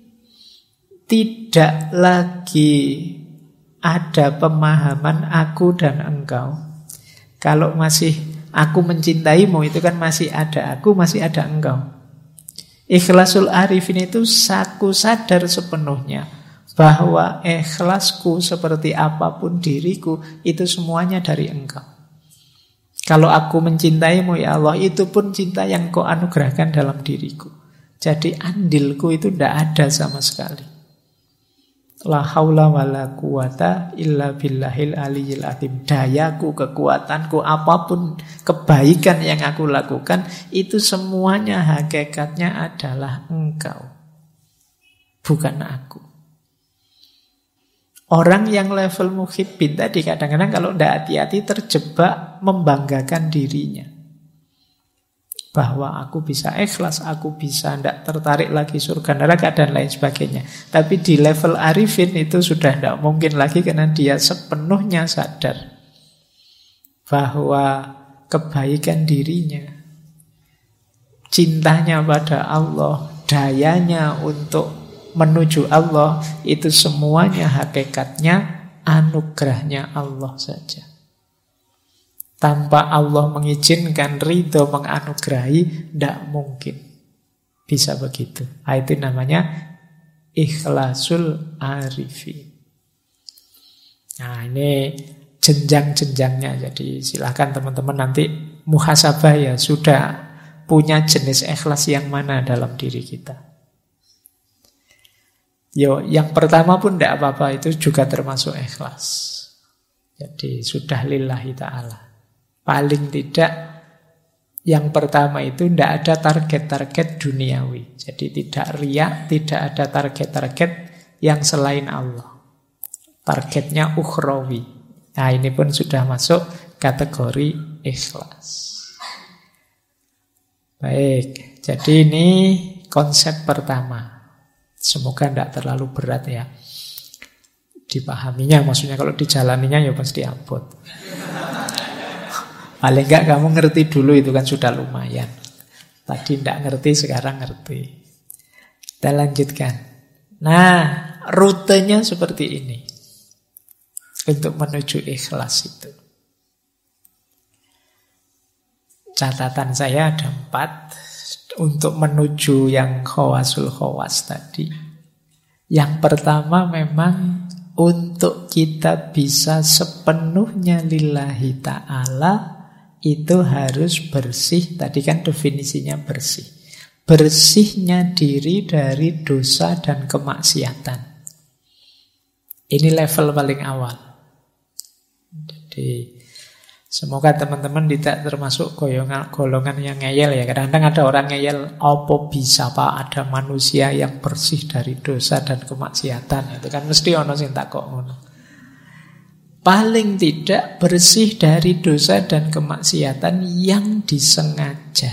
tidak lagi ada pemahaman aku dan engkau. Kalau masih aku mencintaimu, itu kan masih ada aku, masih ada engkau. Ikhlasul arifin itu aku sadar sepenuhnya bahwa ikhlasku seperti apapun diriku, itu semuanya dari engkau. Kalau aku mencintaimu ya Allah, itu pun cinta yang kau anugerahkan dalam diriku. Jadi andilku itu tidak ada sama sekali. La haula wala quwata illa billahil aliyil azim. Dayaku, kekuatanku, apapun kebaikan yang aku lakukan, itu semuanya hakikatnya adalah Engkau, bukan aku. Orang yang level muhibbin tadi kadang-kadang kalau tidak hati-hati terjebak membanggakan dirinya. Bahwa aku bisa ikhlas, aku bisa tidak tertarik lagi surga neraka dan lain sebagainya. Tapi di level arifin itu sudah tidak mungkin lagi karena dia sepenuhnya sadar bahwa kebaikan dirinya, cintanya pada Allah, dayanya untuk menuju Allah, itu semuanya hakikatnya anugerahnya Allah saja. Tanpa Allah mengizinkan, ridho, menganugerahi, tidak mungkin bisa begitu. Itu namanya ikhlasul arifin. Nah, ini jenjang-jenjangnya. Jadi silakan teman-teman nanti muhasabah ya, sudah punya jenis ikhlas yang mana dalam diri kita. Yang pertama pun tidak apa-apa, itu juga termasuk ikhlas. Jadi sudah lillahi ta'ala. Paling tidak yang pertama itu tidak ada target-target duniawi. Jadi tidak riya, tidak ada target-target yang selain Allah. Targetnya ukhrawi. Nah, ini pun sudah masuk kategori ikhlas. Baik, jadi ini konsep pertama. Semoga tidak terlalu berat ya dipahaminya, maksudnya kalau dijalaninya ya pasti abot. Paling enggak kamu ngerti dulu, itu kan sudah lumayan. Tadi tidak ngerti, sekarang ngerti. Kita lanjutkan. Nah, rutenya seperti ini untuk menuju ikhlas itu. Catatan saya ada 4 untuk menuju yang khawasul khawas tadi. Yang pertama memang untuk kita bisa sepenuhnya lillahi ta'ala, itu harus bersih. Tadi kan definisinya bersih. Bersihnya diri dari dosa dan kemaksiatan. Ini level paling awal. Jadi semoga teman-teman tidak termasuk golongan yang ngeyel ya. Kadang-kadang ada orang ngeyel, apa bisa Pak ada manusia yang bersih dari dosa dan kemaksiatan. Itu kan mesti ono sing takok ngono. Paling tidak bersih dari dosa dan kemaksiatan yang disengaja.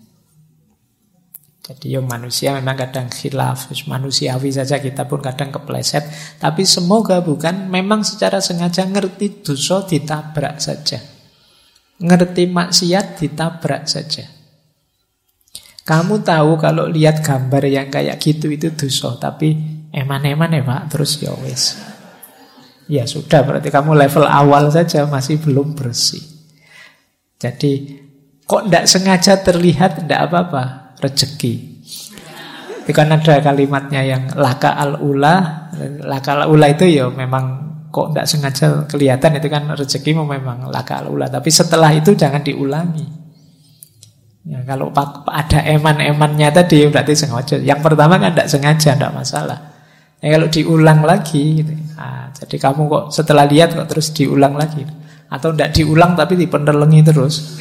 Jadi manusia memang kadang khilaf, manusiawi saja, kita pun kadang kepleset. Tapi semoga bukan memang secara sengaja ngerti dosa ditabrak saja. Ngerti maksiat ditabrak saja. Kamu tahu kalau lihat gambar yang kayak gitu itu dosa, tapi eman-eman ya Pak, terus ya wis. Ya sudah, berarti kamu level awal saja masih belum bersih. Jadi kok tidak sengaja terlihat, tidak apa-apa, rezeki. Itu kan ada kalimatnya yang laka al-ula. Laka al-ula itu ya memang kok tidak sengaja kelihatan, itu kan rezekimu memang laka al-ula. Tapi setelah itu jangan diulangi. Ya, kalau ada eman-emannya tadi berarti sengaja. Yang pertama kan tidak sengaja, tidak masalah. Ya, kalau diulang lagi gitu. Jadi kamu kok setelah lihat kok terus diulang lagi, atau tidak diulang tapi dipenelengi terus.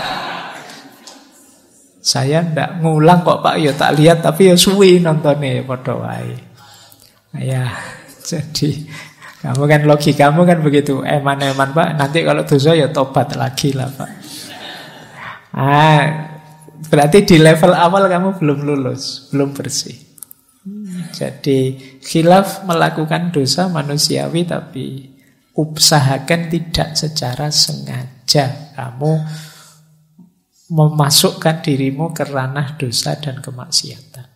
Saya tidak ngulang kok Pak, ya tak lihat tapi ya suwi nontonnya, ya padha wae. Ya, jadi kamu kan logikamu kan begitu, eman-eman Pak, nanti kalau dosa ya tobat lagi lah Pak. Berarti di level awal kamu belum lulus, belum bersih. Jadi khilaf melakukan dosa manusiawi, tapi usahakan tidak secara sengaja kamu memasukkan dirimu ke ranah dosa dan kemaksiatan.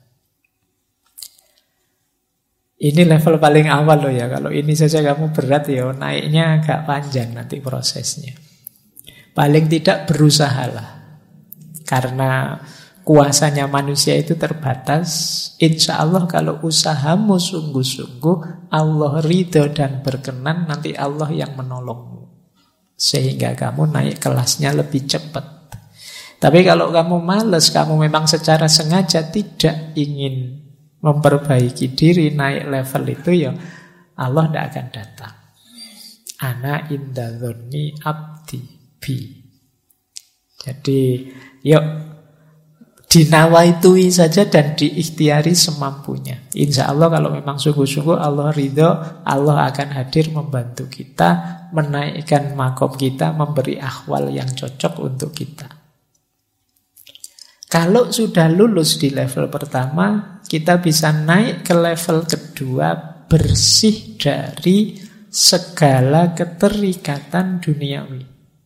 Ini level paling awal loh ya. Kalau ini saja kamu berat ya, naiknya agak panjang nanti prosesnya. Paling tidak berusahalah. Karena kuasanya manusia itu terbatas. Insya Allah kalau usahamu sungguh-sungguh, Allah ridho dan berkenan, nanti Allah yang menolongmu. Sehingga kamu naik kelasnya lebih cepat. Tapi kalau kamu malas, kamu memang secara sengaja tidak ingin memperbaiki diri, naik level itu ya, Allah tidak akan datang. Ana inda dzonni abdi bi. Jadi, yuk dinawaitui saja dan diikhtiari semampunya. Insya Allah kalau memang sungguh-sungguh Allah ridho, Allah akan hadir membantu kita, menaikkan makom kita, memberi ahwal yang cocok untuk kita. Kalau sudah lulus di level pertama, kita bisa naik ke level kedua, bersih dari segala keterikatan duniawi.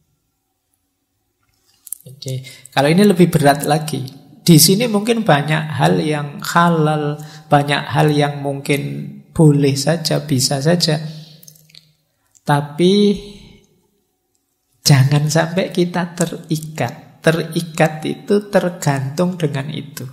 Jadi, kalau ini lebih berat lagi. Di sini mungkin banyak hal yang halal, banyak hal yang mungkin boleh saja, bisa saja. Tapi jangan sampai kita terikat. Terikat itu tergantung dengan itu.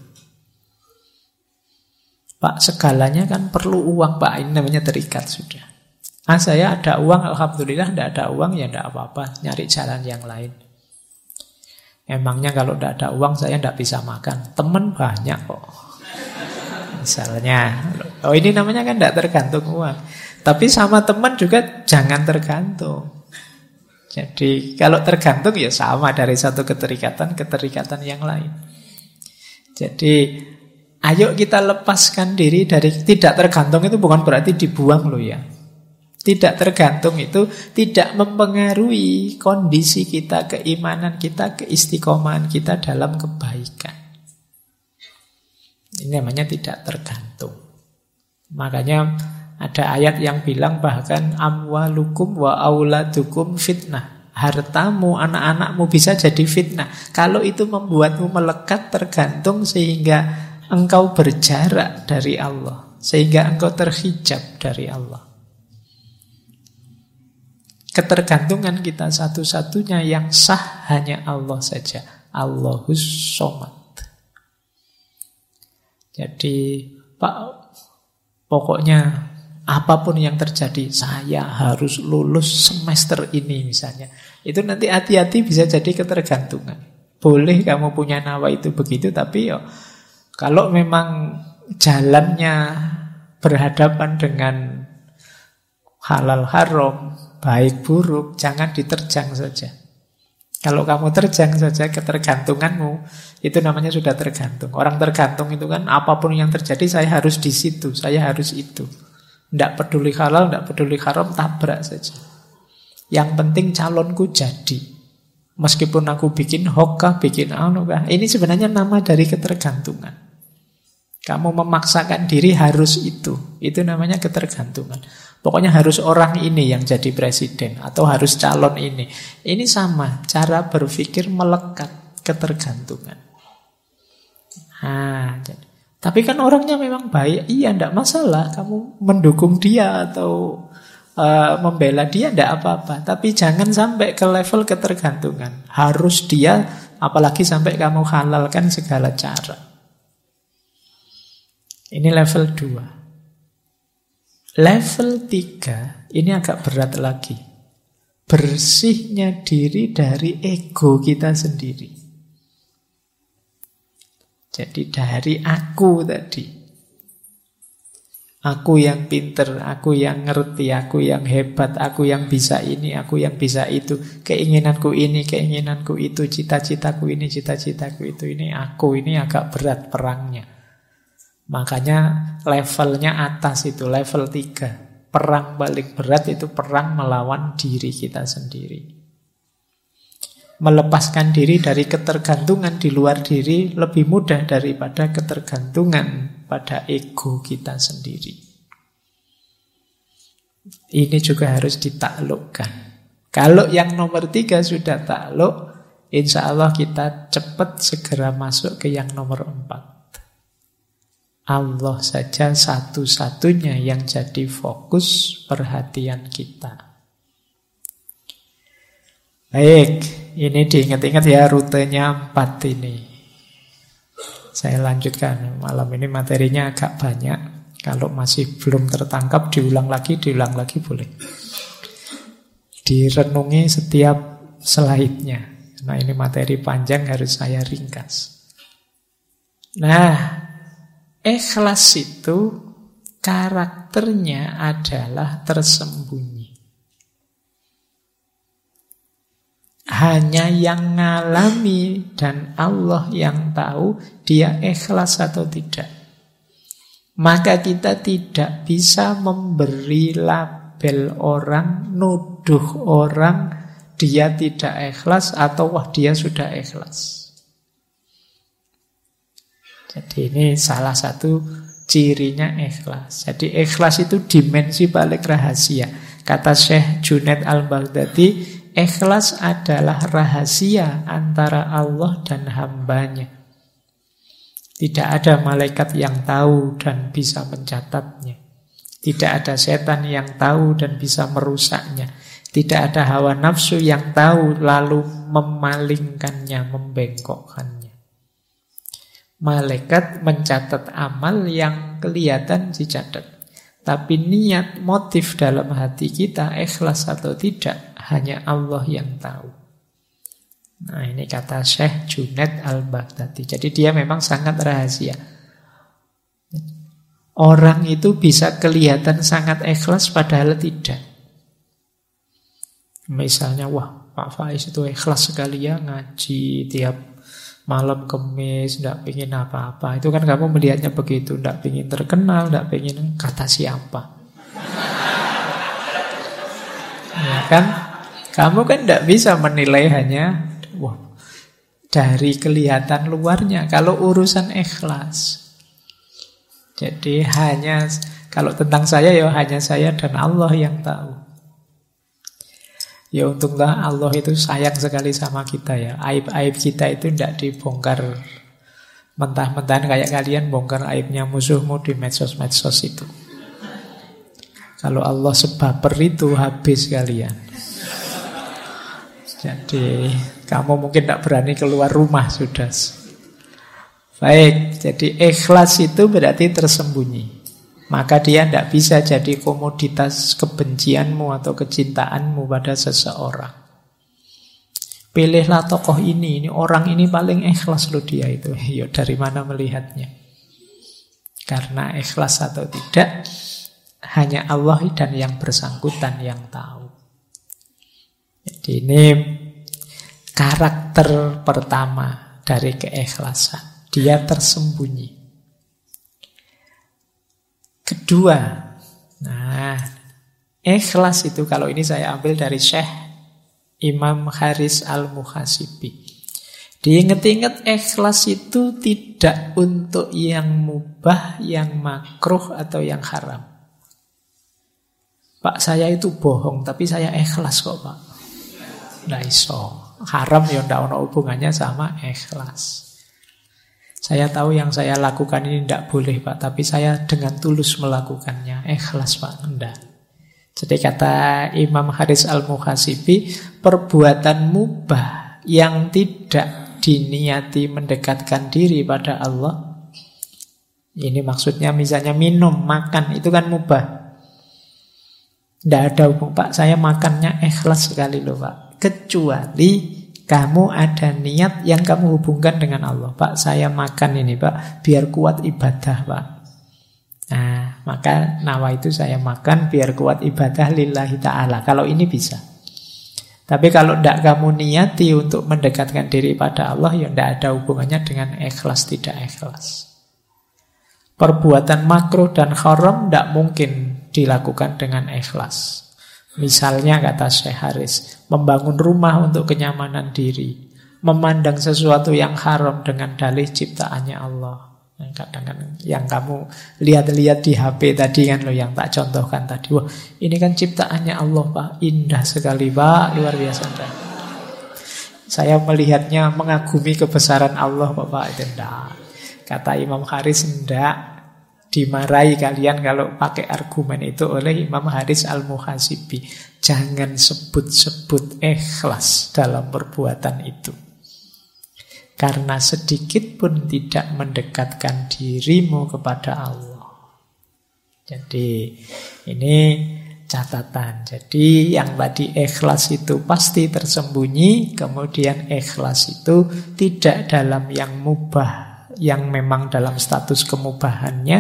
Pak, segalanya kan perlu uang, Pak. Ini namanya terikat sudah. Saya ada uang, alhamdulillah. Tidak ada uang, ya tidak apa-apa. Nyari jalan yang lain. Emangnya kalau tidak ada uang saya tidak bisa makan. Teman banyak kok. Misalnya. Ini namanya kan tidak tergantung uang. Tapi sama teman juga jangan tergantung. Jadi kalau tergantung ya sama dari satu keterikatan ke keterikatan yang lain. Jadi ayo kita lepaskan diri dari tidak tergantung. Itu bukan berarti dibuang loh ya. Tidak tergantung itu tidak mempengaruhi kondisi kita, keimanan kita, keistiqomahan kita dalam kebaikan. Ini namanya tidak tergantung. Makanya ada ayat yang bilang bahkan amwalukum wa auladukum fitnah. Hartamu, anak-anakmu bisa jadi fitnah. Kalau itu membuatmu melekat tergantung sehingga engkau berjarak dari Allah. Sehingga engkau terhijab dari Allah. Ketergantungan kita satu-satunya yang sah hanya Allah saja. Allahus Somad. Jadi, Pak, pokoknya apapun yang terjadi, saya harus lulus semester ini misalnya. Itu nanti hati-hati bisa jadi ketergantungan. Boleh kamu punya nawa itu begitu, tapi kalau memang jalannya berhadapan dengan halal haram, baik buruk, jangan diterjang saja. Kalau kamu terjang saja ketergantunganmu, itu namanya sudah tergantung. Orang tergantung itu kan apapun yang terjadi saya harus di situ, saya harus itu. Tidak peduli halal, tidak peduli haram, tabrak saja. Yang penting calonku jadi. Meskipun aku bikin hokkah, bikin anukah, ini sebenarnya nama dari ketergantungan. Kamu memaksakan diri harus itu. Itu namanya ketergantungan. Pokoknya harus orang ini yang jadi presiden atau harus calon ini. Ini sama, cara berpikir melekat ketergantungan. Tapi kan orangnya memang baik. Iya, tidak masalah. Kamu mendukung dia atau membela dia, tidak apa-apa. Tapi jangan sampai ke level ketergantungan. Harus dia, apalagi sampai kamu halalkan segala cara. Ini level 2. Level 3 ini agak berat lagi. Bersihnya diri dari ego kita sendiri. Jadi dari aku tadi. Aku yang pinter, aku yang ngerti, aku yang hebat, aku yang bisa ini, aku yang bisa itu. Keinginanku ini, keinginanku itu, cita-citaku ini, cita-citaku itu. Ini aku, ini agak berat perangnya. Makanya levelnya atas itu, level 3. Perang paling berat itu perang melawan diri kita sendiri. Melepaskan diri dari ketergantungan di luar diri lebih mudah daripada ketergantungan pada ego kita sendiri. Ini juga harus ditaklukkan. Kalau yang nomor 3 sudah takluk, insya Allah kita cepat segera masuk ke yang nomor 4. Allah saja satu-satunya yang jadi fokus perhatian kita. Baik, ini diingat-ingat ya rutenya 4 ini. Saya lanjutkan. Malam ini materinya agak banyak. Kalau masih belum tertangkap, diulang lagi boleh. Direnungi setiap slide-nya. Nah, ini materi panjang harus saya ringkas. Nah, ikhlas itu karakternya adalah tersembunyi. Hanya yang ngalami dan Allah yang tahu dia ikhlas atau tidak. Maka kita tidak bisa memberi label orang, nuduh orang dia tidak ikhlas atau wah dia sudah ikhlas. Jadi ini salah satu cirinya ikhlas. Jadi ikhlas itu dimensi paling rahasia. Kata Syekh Junaid Al-Baghdadi, ikhlas adalah rahasia antara Allah dan hambanya. Tidak ada malaikat yang tahu dan bisa mencatatnya. Tidak ada setan yang tahu dan bisa merusaknya. Tidak ada hawa nafsu yang tahu lalu memalingkannya, membengkokkannya. Malaikat mencatat amal yang kelihatan dicatat. Tapi niat, motif dalam hati kita ikhlas atau tidak, hanya Allah yang tahu. Nah ini kata Syekh Junaid Al-Baghdadi. Jadi dia memang sangat rahasia. Orang itu bisa kelihatan sangat ikhlas padahal tidak. Misalnya, wah Pak Faiz itu ikhlas sekali ya ngaji tiap malam Kemis, tidak ingin apa-apa. Itu kan kamu melihatnya begitu, tidak ingin terkenal, tidak ingin kata siapa. Ya kan? Kamu kan tidak bisa menilai hanya wah, dari kelihatan luarnya. Kalau urusan ikhlas, jadi hanya kalau tentang saya ya hanya saya dan Allah yang tahu. Ya untunglah Allah itu sayang sekali sama kita ya. Aib-aib kita itu tidak dibongkar mentah-mentahan kayak kalian bongkar aibnya musuhmu di medsos-medsos itu. Kalau Allah sebaper itu habis kalian. Jadi kamu mungkin tidak berani keluar rumah sudah. Baik, jadi ikhlas itu berarti tersembunyi. Maka dia tidak bisa jadi komoditas kebencianmu atau kecintaanmu pada seseorang. Pilihlah tokoh ini orang ini paling ikhlas loh dia itu. Ya dari mana melihatnya? Karena ikhlas atau tidak, hanya Allah dan yang bersangkutan yang tahu. Jadi ini karakter pertama dari keikhlasan. Dia tersembunyi. Kedua, nah ikhlas itu kalau ini saya ambil dari Syekh Imam Haris Al-Muhasibi. Diingat-ingat ikhlas itu tidak untuk yang mubah, yang makruh atau yang haram. Pak saya itu bohong tapi saya ikhlas kok Pak. Nggak iso. Haram ya nggak ada hubungannya sama ikhlas. Saya tahu yang saya lakukan ini tidak boleh Pak, tapi saya dengan tulus melakukannya. Ikhlas Pak, enggak. Jadi kata Imam Haris Al-Muhasibi, perbuatan mubah yang tidak diniati mendekatkan diri pada Allah. Ini maksudnya misalnya minum, makan, itu kan mubah. Tidak ada hubung Pak, saya makannya ikhlas sekali loh Pak. Kecuali kamu ada niat yang kamu hubungkan dengan Allah. Pak, saya makan ini Pak, biar kuat ibadah Pak. Nah, maka nawa itu saya makan biar kuat ibadah lillahi ta'ala. Kalau ini bisa. Tapi kalau tidak kamu niati untuk mendekatkan diri pada Allah, ya tidak ada hubungannya dengan ikhlas tidak ikhlas. Perbuatan makruh dan haram tidak mungkin dilakukan dengan ikhlas. Misalnya kata Syekh Haris, membangun rumah untuk kenyamanan diri, memandang sesuatu yang haram dengan dalih ciptaannya Allah. Kadang-kadang yang kamu lihat-lihat di HP tadi kan lo yang tak contohkan tadi. Wah, ini kan ciptaannya Allah Pak, indah sekali Pak, luar biasa indah. Saya melihatnya mengagumi kebesaran Allah Pak, itu enggak. Kata Imam Haris enggak. Dimarahi kalian kalau pakai argumen itu oleh Imam Haris Al-Muhasibi. Jangan sebut-sebut ikhlas dalam perbuatan itu. Karena sedikit pun tidak mendekatkan dirimu kepada Allah. Jadi ini catatan. Jadi yang tadi ikhlas itu pasti tersembunyi. Kemudian ikhlas itu tidak dalam yang mubah, yang memang dalam status kemubahannya,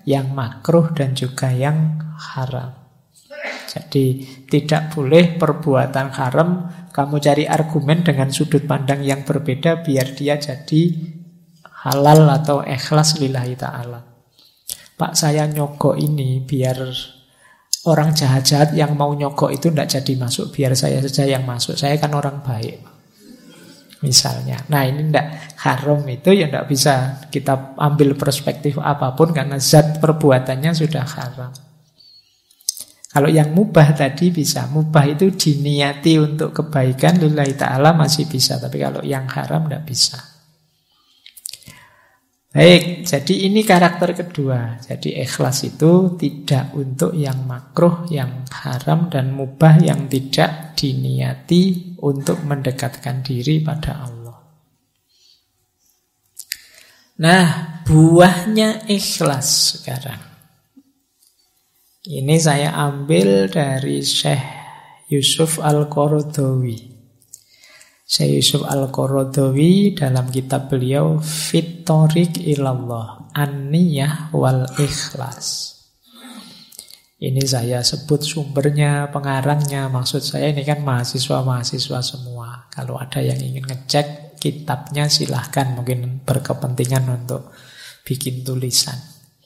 yang makruh dan juga yang haram. Jadi tidak boleh perbuatan haram kamu cari argumen dengan sudut pandang yang berbeda biar dia jadi halal atau ikhlas lillahi ta'ala. Pak, saya nyogok ini biar orang jahat-jahat yang mau nyogok itu tidak jadi masuk, biar saya saja yang masuk, saya kan orang baik misalnya. Nah ini tidak haram, itu ya tidak bisa kita ambil perspektif apapun karena zat perbuatannya sudah haram. Kalau yang mubah tadi bisa, mubah itu diniati untuk kebaikan lillahi ta'ala masih bisa, tapi kalau yang haram tidak bisa. Baik, jadi ini karakter kedua. Jadi ikhlas itu tidak untuk yang makruh, yang haram dan mubah yang tidak diniati untuk mendekatkan diri pada Allah. Nah, buahnya ikhlas sekarang. Ini saya ambil dari Syekh Yusuf Al-Qaradawi. Syekh Yusuf Al-Qaradawi dalam kitab beliau Fit Thoriq Ilallah, An-Niyah wal Ikhlas. Ini saya sebut sumbernya, pengarangnya. Maksud saya ini kan mahasiswa-mahasiswa semua. Kalau ada yang ingin ngecek kitabnya silahkan, mungkin berkepentingan untuk bikin tulisan.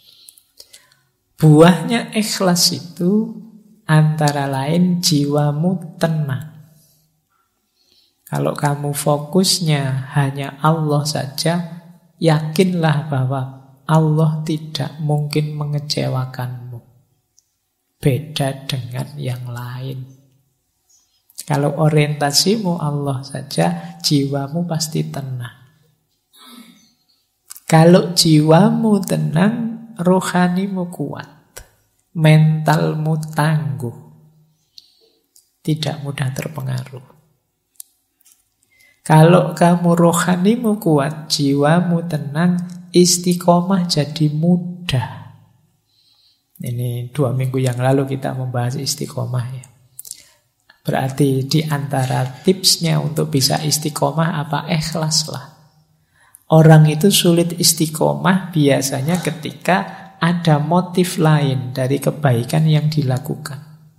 Buahnya ikhlas itu antara lain jiwamu tenang. Kalau kamu fokusnya hanya Allah saja, yakinlah bahwa Allah tidak mungkin mengecewakanmu. Beda dengan yang lain. Kalau orientasimu Allah saja, jiwamu pasti tenang. Kalau jiwamu tenang, rohanimu kuat, mentalmu tangguh, tidak mudah terpengaruh. Kalau kamu rohanimu kuat, jiwamu tenang, istiqomah jadi mudah. Ini 2 minggu yang lalu kita membahas istiqomah ya. Berarti di antara tipsnya untuk bisa istiqomah apa? Ikhlaslah. Orang itu sulit istiqomah biasanya ketika ada motif lain dari kebaikan yang dilakukan.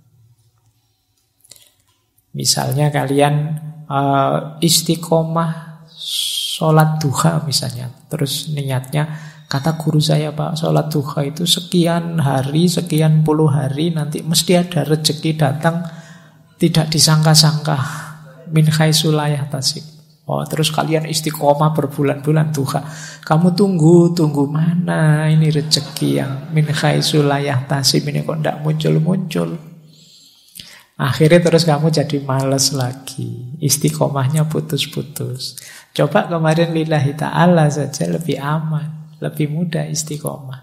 Misalnya kalian istiqomah sholat duha misalnya, terus niatnya, kata guru saya Pak, sholat duha itu sekian hari, sekian puluh hari, nanti mesti ada rezeki datang tidak disangka-sangka, min haitsu la yahtasib. Oh, terus kalian istiqomah berbulan-bulan duha, kamu tunggu mana ini rezeki yang min haitsu la yahtasib ini kok tidak muncul-muncul. Akhirnya terus kamu jadi malas lagi, istiqomahnya putus-putus. Coba kemarin lillahi ta'ala saja lebih aman, lebih mudah istiqomah.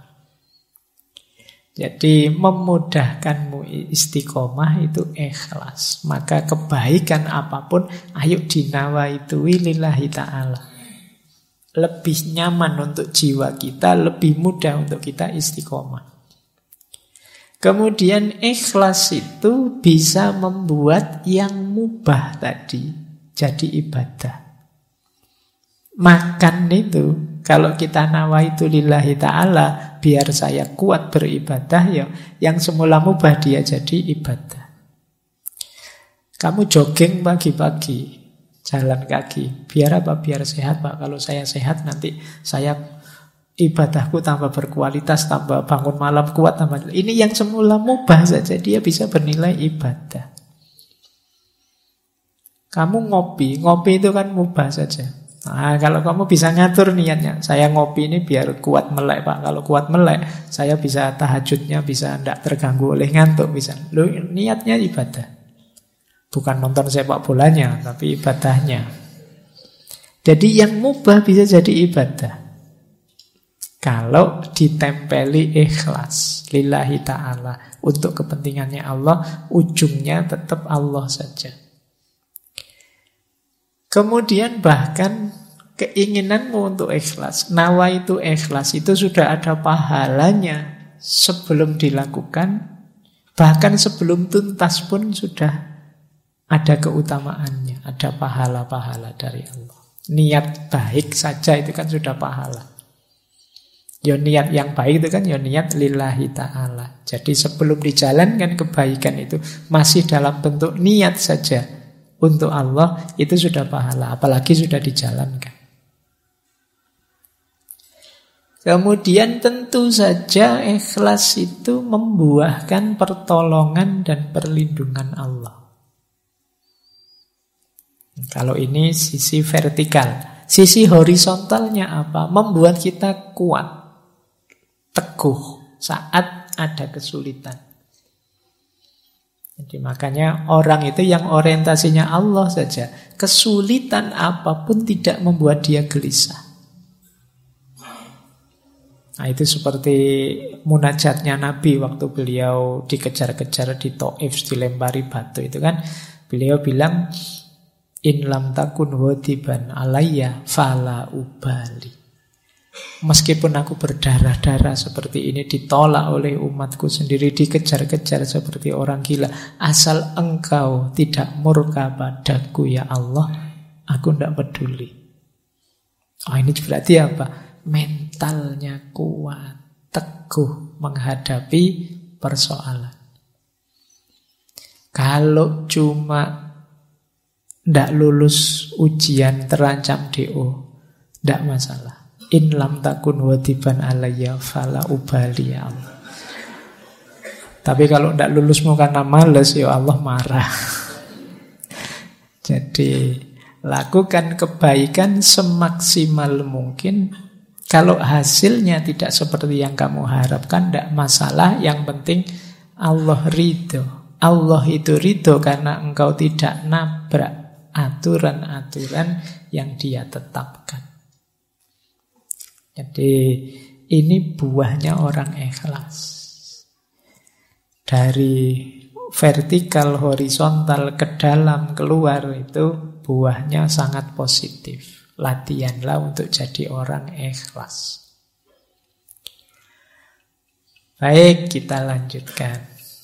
Jadi memudahkanmu istiqomah itu ikhlas. Maka kebaikan apapun, ayo dinawaitui lillahi ta'ala. Lebih nyaman untuk jiwa kita, lebih mudah untuk kita istiqomah. Kemudian ikhlas itu bisa membuat yang mubah tadi jadi ibadah. Makan itu, kalau kita nawaitu lillahi ta'ala, biar saya kuat beribadah ya, yang semula mubah dia jadi ibadah. Kamu jogging pagi-pagi, jalan kaki, biar apa? Biar sehat Pak. Kalau saya sehat nanti saya ibadahku tambah berkualitas, tambah bangun malam kuat, tambah. Ini yang semula mubah saja dia bisa bernilai ibadah. Kamu ngopi itu kan mubah saja. Nah, kalau kamu bisa ngatur niatnya, saya ngopi ini biar kuat melek Pak. Kalau kuat melek, saya bisa tahajudnya bisa tidak terganggu oleh ngantuk bisa. Loh, niatnya ibadah. Bukan nonton sepak bolanya, tapi ibadahnya. Jadi yang mubah bisa jadi ibadah. Kalau ditempeli ikhlas lillahi ta'ala, untuk kepentingannya Allah, ujungnya tetap Allah saja. Kemudian bahkan keinginanmu untuk ikhlas, nawaitu ikhlas itu sudah ada pahalanya sebelum dilakukan, bahkan sebelum tuntas pun sudah ada keutamaannya, ada pahala-pahala dari Allah. Niat baik saja itu kan sudah pahala. Ya niat yang baik itu kan ya niat lillahi ta'ala. Jadi sebelum dijalankan kebaikan itu masih dalam bentuk niat saja untuk Allah, itu sudah pahala, apalagi sudah dijalankan. Kemudian tentu saja ikhlas itu membuahkan pertolongan dan perlindungan Allah. Kalau ini sisi vertikal. Sisi horizontalnya apa? Membuat kita kuat, teguh saat ada kesulitan. Jadi makanya orang itu yang orientasinya Allah saja, kesulitan apapun tidak membuat dia gelisah. Nah itu seperti munajatnya Nabi waktu beliau dikejar-kejar di Taif, dilempari batu itu kan. Beliau bilang, in lam takun wadiban alayya fala ubali. Meskipun aku berdarah-darah seperti ini, ditolak oleh umatku sendiri, dikejar-kejar seperti orang gila, asal engkau tidak murka padaku ya Allah, aku tidak peduli. Oh ini berarti apa? Mentalnya kuat, teguh menghadapi persoalan. Kalau cuma tidak lulus ujian terancam DO, tidak masalah. In lam takun wadiban alayya fala ubali ya Allah. Tapi kalau tidak lulusmu karena malas, ya Allah marah. Jadi lakukan kebaikan semaksimal mungkin. Kalau hasilnya tidak seperti yang kamu harapkan, tidak masalah. Yang penting Allah ridho. Allah itu ridho karena engkau tidak nabrak aturan-aturan yang Dia tetapkan. Jadi ini buahnya orang ikhlas. Dari vertikal, horizontal, ke dalam, keluar, itu buahnya sangat positif. Latihanlah untuk jadi orang ikhlas. Baik, kita lanjutkan.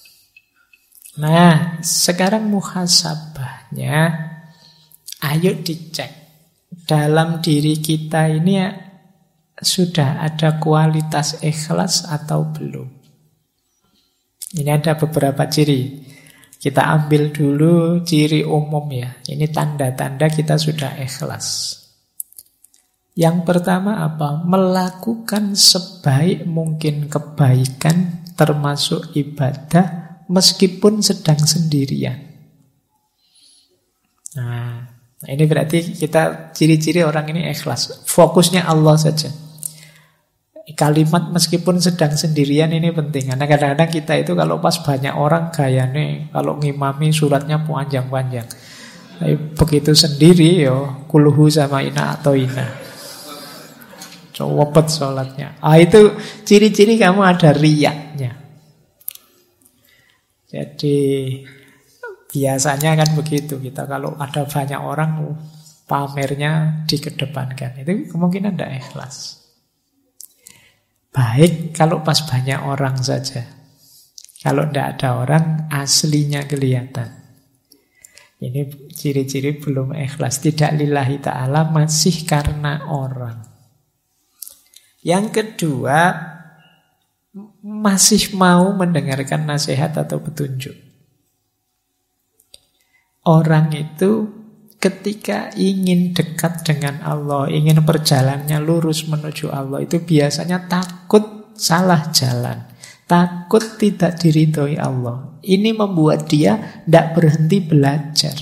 Nah, sekarang muhasabahnya, ayo dicek. Dalam diri kita ini sudah ada kualitas ikhlas atau belum? Ini ada beberapa ciri. Kita ambil dulu ciri umum ya. Ini tanda-tanda kita sudah ikhlas. Yang pertama apa? Melakukan sebaik mungkin kebaikan termasuk ibadah meskipun sedang sendirian. Nah, ini berarti kita ciri-ciri orang ini ikhlas. Fokusnya Allah saja. Kalimat meskipun sedang sendirian ini penting. Karena kadang-kadang kita itu kalau pas banyak orang gayane, kalau ngimami suratnya panjang-panjang. Tapi begitu sendiri yo kulhu sama ina atau ina. Cowopet sholatnya. Itu ciri-ciri kamu ada riyaknya. Jadi biasanya kan begitu. Kita kalau ada banyak orang pamernya dikedepankan. Itu kemungkinan tidak ikhlas. Baik kalau pas banyak orang saja. Kalau tidak ada orang, aslinya kelihatan. Ini ciri-ciri belum ikhlas. Tidak lillahi ta'ala, masih karena orang. Yang kedua, masih mau mendengarkan nasihat atau petunjuk. Orang itu ketika ingin dekat dengan Allah, ingin perjalanannya lurus menuju Allah, itu biasanya takut salah jalan, takut tidak diridhoi Allah. Ini membuat dia tidak berhenti belajar.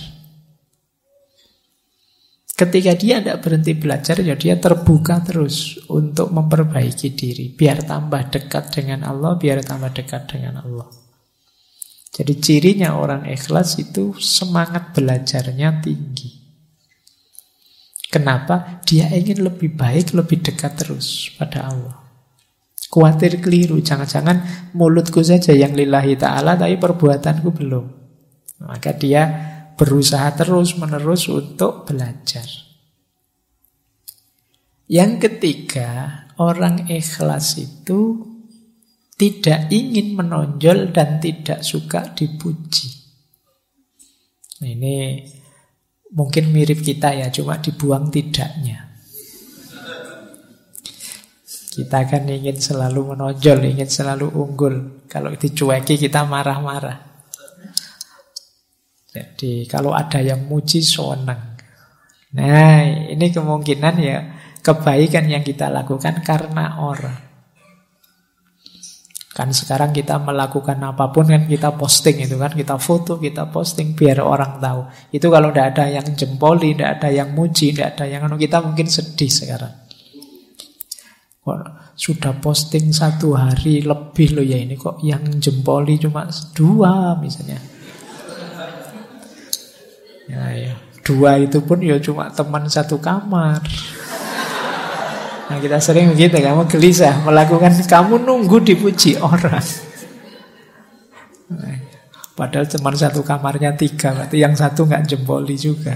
Ketika dia tidak berhenti belajar, ya dia terbuka terus untuk memperbaiki diri. Biar tambah dekat dengan Allah, biar tambah dekat dengan Allah. Jadi cirinya orang ikhlas itu semangat belajarnya tinggi. Kenapa? Dia ingin lebih baik, lebih dekat terus pada Allah. Khawatir keliru, jangan-jangan mulutku saja yang lillahi ta'ala, tapi perbuatanku belum. Maka dia berusaha terus-menerus untuk belajar. Yang ketiga, orang ikhlas itu tidak ingin menonjol dan tidak suka dipuji. Nah, ini mungkin mirip kita ya, cuma dibuang tidaknya. Kita kan ingin selalu menonjol, ingin selalu unggul. Kalau dicueki kita marah-marah. Jadi kalau ada yang muji senang. Nah, ini kemungkinan ya kebaikan yang kita lakukan karena orang. Kan sekarang kita melakukan apapun kan kita posting itu kan. Kita foto, kita posting biar orang tahu. Itu kalau tidak ada yang jempoli, tidak ada yang muji, tidak ada yang kita mungkin sedih sekarang. Kok sudah posting 1 hari lebih loh ya ini kok yang jempoli cuma 2 misalnya. Ya. 2 itu pun ya cuma teman satu kamar. Nah kita sering begitu, kamu gelisah melakukan, kamu nunggu dipuji orang. Padahal teman satu kamarnya 3, berarti yang satu nggak jempoli juga.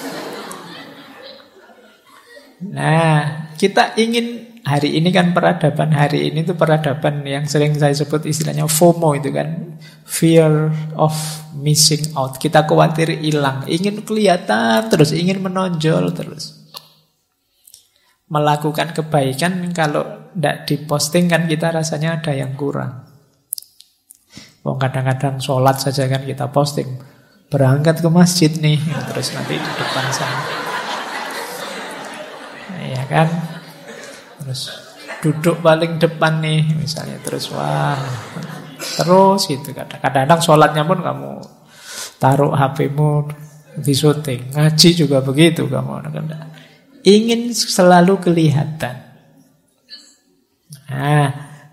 Nah kita ingin hari ini kan peradaban hari ini itu peradaban yang sering saya sebut istilahnya FOMO itu kan, fear of missing out. Kita khawatir hilang, ingin kelihatan terus, ingin menonjol terus. Melakukan kebaikan kalau tidak diposting kan kita rasanya ada yang kurang. Kadang-kadang sholat saja kan kita posting, berangkat ke masjid nih, terus nanti di depan sana. Ya kan? Terus duduk paling depan nih misalnya, terus wah, terus gitu. Kadang-kadang sholatnya pun kamu taruh HP-mu di syuting. Ngaji juga begitu kamu. Ingin selalu kelihatan. Nah,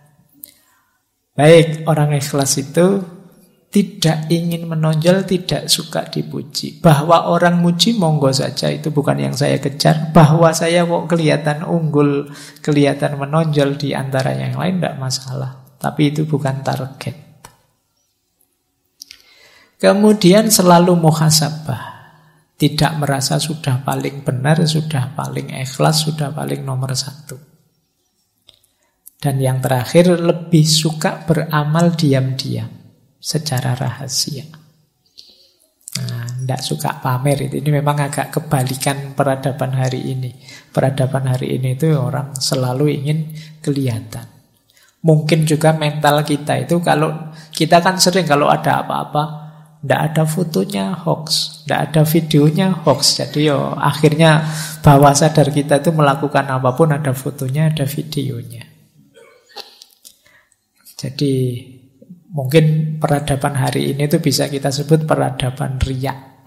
baik, orang ikhlas itu tidak ingin menonjol, tidak suka dipuji. Bahwa orang muji monggo saja, itu bukan yang saya kejar. Bahwa saya kok kelihatan unggul, kelihatan menonjol di antara yang lain, tidak masalah. Tapi itu bukan target. Kemudian selalu muhasabah. Tidak merasa sudah paling benar, sudah paling ikhlas, sudah paling nomor 1. Dan yang terakhir, lebih suka beramal diam-diam, secara rahasia. Nah, tidak suka pamer itu. Ini memang agak kebalikan peradaban hari ini. Peradaban hari ini itu orang selalu ingin kelihatan. Mungkin juga mental kita itu, kalau kita kan sering kalau ada apa-apa, tidak ada fotonya hoax, tidak ada videonya hoax. Jadi akhirnya bawah sadar kita itu melakukan apapun ada fotonya, ada videonya. Jadi mungkin peradaban hari ini itu bisa kita sebut peradaban riya.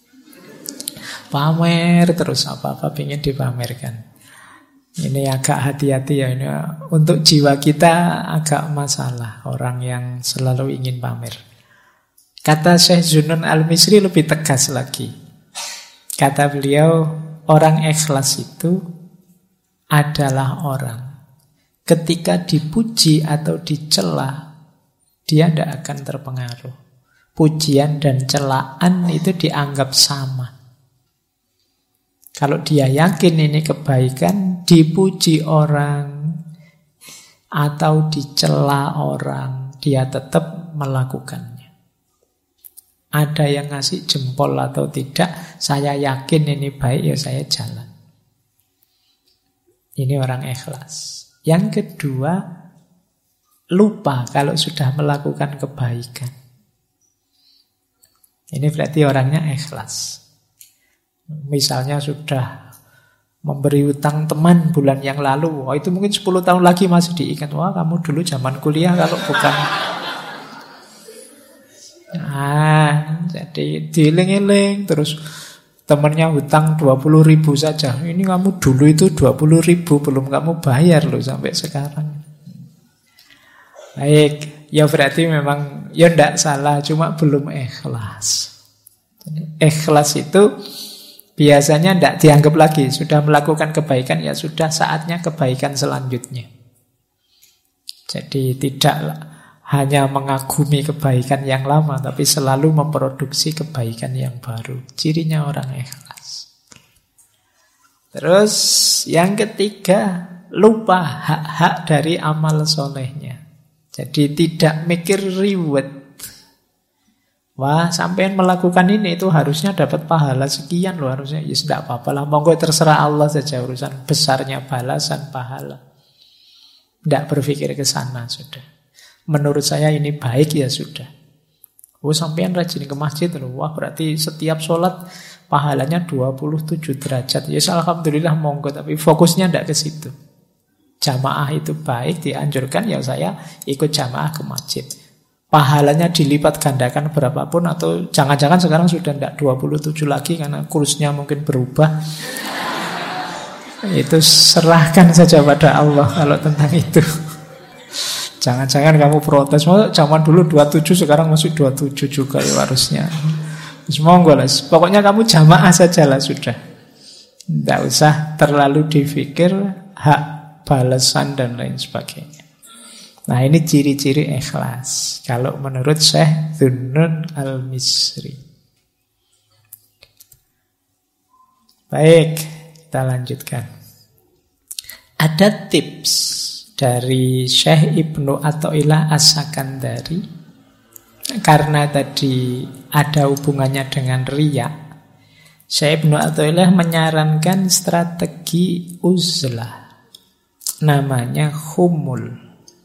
Pamer terus apa-apa ingin dipamerkan. Ini agak hati-hati ya, ini untuk jiwa kita agak masalah orang yang selalu ingin pamer. Kata Syekh Zunun Al-Misri lebih tegas lagi. Kata beliau, orang ikhlas itu adalah orang ketika dipuji atau dicela, dia tidak akan terpengaruh. Pujian dan celaan itu dianggap sama. Kalau dia yakin ini kebaikan, dipuji orang atau dicela orang, dia tetap melakukannya. Ada yang ngasih jempol atau tidak, saya yakin ini baik, ya saya jalan. Ini orang ikhlas. Yang kedua, lupa kalau sudah melakukan kebaikan. Ini berarti orangnya ikhlas. Misalnya sudah memberi utang teman bulan yang lalu, itu mungkin 10 tahun lagi masih diingat. Wah, kamu dulu zaman kuliah kalau bukan... jadi dieling-eling terus temannya hutang 20.000 saja. Ini kamu dulu itu 20.000 belum kamu bayar loh sampai sekarang. Baik, ya berarti memang ya tidak salah, cuma belum ikhlas. Ikhlas itu biasanya tidak dianggap lagi. Sudah melakukan kebaikan, ya sudah saatnya kebaikan selanjutnya. Jadi tidak hanya mengagumi kebaikan yang lama, tapi selalu memproduksi kebaikan yang baru. Cirinya orang ikhlas. Terus yang ketiga, lupa hak-hak dari amal solehnya. Jadi tidak mikir reward. Wah, sampean melakukan ini itu harusnya dapat pahala sekian loh, harusnya. Ya tidak apa-apa lah, monggo terserah Allah saja urusan besarnya balasan pahala. Tidak berpikir ke sana sudah. Menurut saya ini baik ya sudah. Oh sampean rajin ke masjid loh. Wah berarti setiap sholat pahalanya 27 derajat. Ya alhamdulillah monggo. Tapi fokusnya tidak ke situ. Jamaah itu baik, dianjurkan ya saya ikut jamaah ke masjid. Pahalanya dilipat gandakan berapapun. Atau jangan-jangan sekarang sudah tidak 27 lagi karena kursnya mungkin berubah. Itu serahkan saja pada Allah kalau tentang itu. Jangan-jangan kamu protes, zaman dulu 27 sekarang masih 27 juga ya harusnya. Monggo lah, pokoknya kamu jamaah saja lah sudah. Tidak usah terlalu dipikir hak balasan dan lain sebagainya. Nah ini ciri-ciri ikhlas kalau menurut Syekh Dhunnun Al-Misri. Baik, kita lanjutkan. Ada tips dari Syekh Ibnu Athaillah As-Sakandari. Karena tadi ada hubungannya dengan riya, Syekh Ibnu Athaillah menyarankan strategi uzlah. Namanya khumul.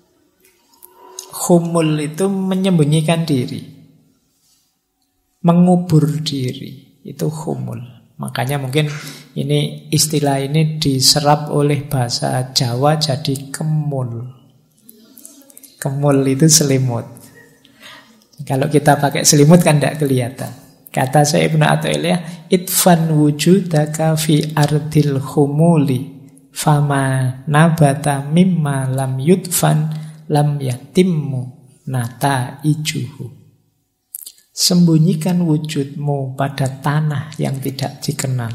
Khumul itu menyembunyikan diri, mengubur diri. Itu khumul. Makanya mungkin ini istilah ini diserap oleh bahasa Jawa jadi kemul. Kemul itu selimut. Kalau kita pakai selimut kan tidak kelihatan. Kata saya Ibnu Athaillah, itfan wujudaka fi ardil khumuli fama nabata mimma lam yudfan lam yatimmu nata ijuhu. Sembunyikan wujudmu pada tanah yang tidak dikenal.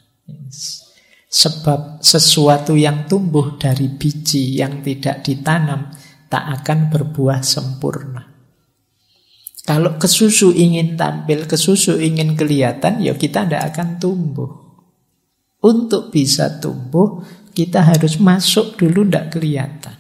Sebab sesuatu yang tumbuh dari biji yang tidak ditanam tak akan berbuah sempurna. Kalau kesusu ingin tampil, kesusu ingin kelihatan, ya kita tidak akan tumbuh. Untuk bisa tumbuh, kita harus masuk dulu tidak kelihatan.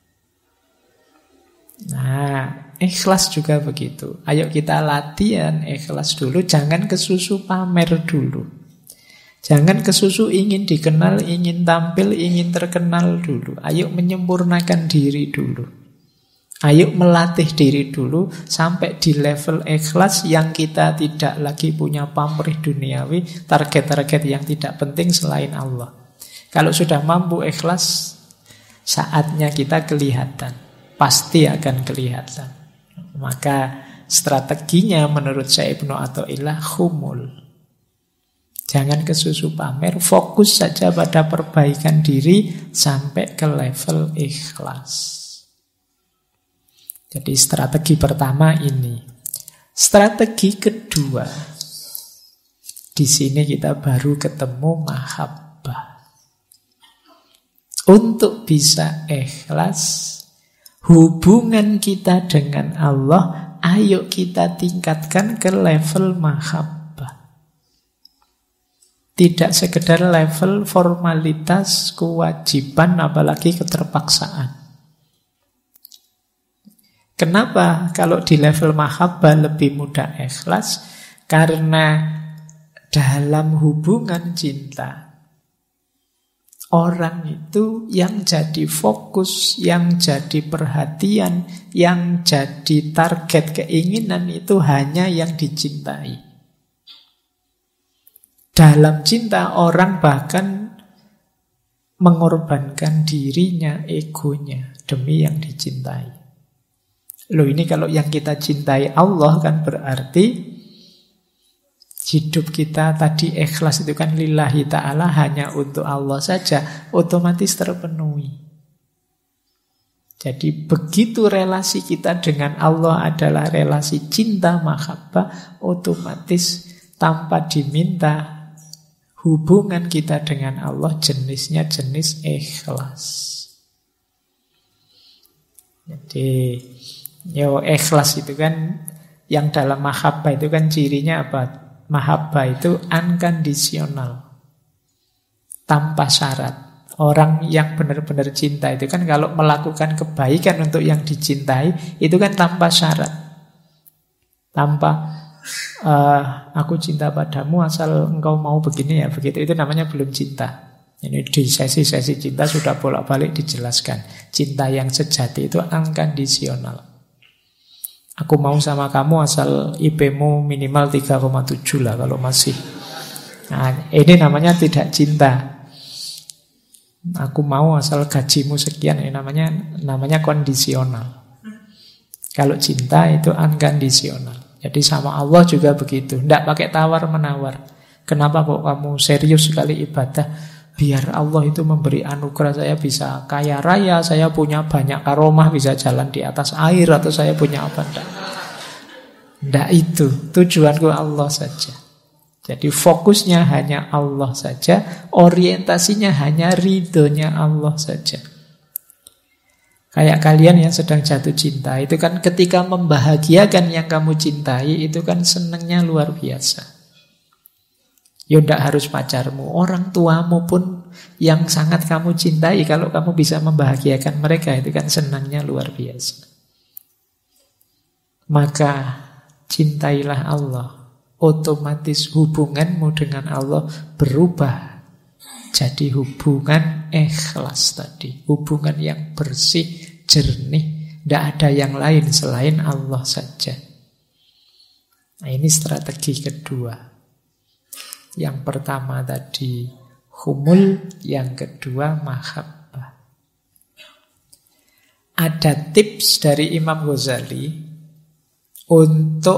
Nah, ikhlas juga begitu. Ayo kita latihan ikhlas dulu. Jangan kesusu pamer dulu. Jangan kesusu ingin dikenal, ingin tampil, ingin terkenal dulu. Ayo menyempurnakan diri dulu. Ayo melatih diri dulu sampai di level ikhlas yang kita tidak lagi punya pamrih duniawi, target-target yang tidak penting selain Allah. Kalau sudah mampu ikhlas, saatnya kita kelihatan. Pasti akan kelihatan. Maka strateginya menurut saya Ibnu Athaillah khumul. Jangan kesusu pamer, fokus saja pada perbaikan diri sampai ke level ikhlas. Jadi strategi pertama ini. Strategi kedua, di sini kita baru ketemu mahabbah. Untuk bisa ikhlas, hubungan kita dengan Allah, ayo kita tingkatkan ke level mahabbah. Tidak sekedar level formalitas, kewajiban, apalagi keterpaksaan. Kenapa kalau di level mahabbah lebih mudah ikhlas? Karena dalam hubungan cinta, orang itu yang jadi fokus, yang jadi perhatian, yang jadi target keinginan itu hanya yang dicintai. Dalam cinta orang bahkan mengorbankan dirinya, egonya demi yang dicintai. Loh ini kalau yang kita cintai Allah kan berarti hidup kita tadi ikhlas itu kan lillahi ta'ala, hanya untuk Allah saja, otomatis terpenuhi. Jadi begitu relasi kita dengan Allah adalah relasi cinta mahabbah, otomatis tanpa diminta hubungan kita dengan Allah jenisnya jenis ikhlas. Jadi ikhlas itu kan yang dalam mahabbah itu kan cirinya apa? Mahabbah itu unconditional, tanpa syarat. Orang yang benar-benar cinta itu kan kalau melakukan kebaikan untuk yang dicintai itu kan tanpa syarat. Tanpa aku cinta padamu asal engkau mau begini ya begitu, itu namanya belum cinta. Ini di sesi-sesi cinta sudah bolak-balik dijelaskan. Cinta yang sejati itu unconditional. Aku mau sama kamu asal IP-mu minimal 3,7 lah kalau masih. Nah, ini namanya tidak cinta. Aku mau asal gajimu sekian, ini namanya kondisional. Kalau cinta itu unconditional. Jadi sama Allah juga begitu. Tidak pakai tawar-menawar. Kenapa kok kamu serius sekali ibadah? Biar Allah itu memberi anugerah, saya bisa kaya raya, saya punya banyak karomah, bisa jalan di atas air, atau saya punya apa. Tidak itu. Tujuanku Allah saja. Jadi fokusnya hanya Allah saja, orientasinya hanya ridhonya Allah saja. Kayak kalian yang sedang jatuh cinta, itu kan ketika membahagiakan yang kamu cintai, itu kan senangnya luar biasa. Ya tidak harus pacarmu, orang tuamu pun yang sangat kamu cintai, kalau kamu bisa membahagiakan mereka, itu kan senangnya luar biasa. Maka cintailah Allah, otomatis hubunganmu dengan Allah berubah jadi hubungan ikhlas tadi, hubungan yang bersih, jernih, tidak ada yang lain selain Allah saja. Nah, ini strategi kedua. Yang pertama tadi humul, yang kedua mahabbah. Ada tips dari Imam Ghazali untuk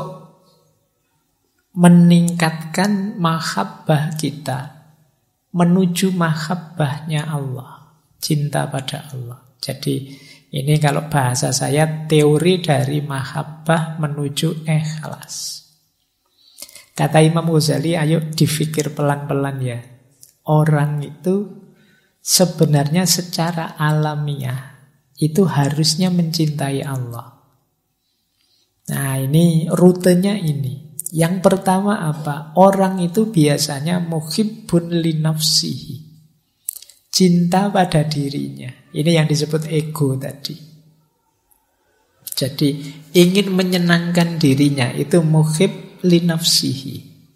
meningkatkan mahabbah kita menuju mahabbahnya Allah, cinta pada Allah. Jadi ini kalau bahasa saya teori dari mahabbah menuju ikhlas. Kata Imam Ghazali, ayo difikir pelan-pelan ya. Orang itu sebenarnya secara alamiah itu harusnya mencintai Allah. Nah, ini rutenya ini. Yang pertama apa? Orang itu biasanya muhibbun li nafsihi. Cinta pada dirinya. Ini yang disebut ego tadi. Jadi ingin menyenangkan dirinya itu muhib li nafsihi.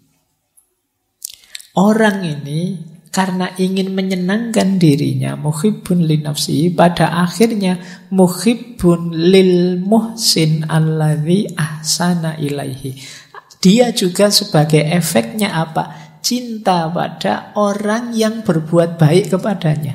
Orang ini karena ingin menyenangkan dirinya, muhibbun li nafsihi, pada akhirnya muhibbun lil muhsin alladzi ahsana ilaihi. Dia juga sebagai efeknya apa? Cinta pada orang yang berbuat baik kepadanya.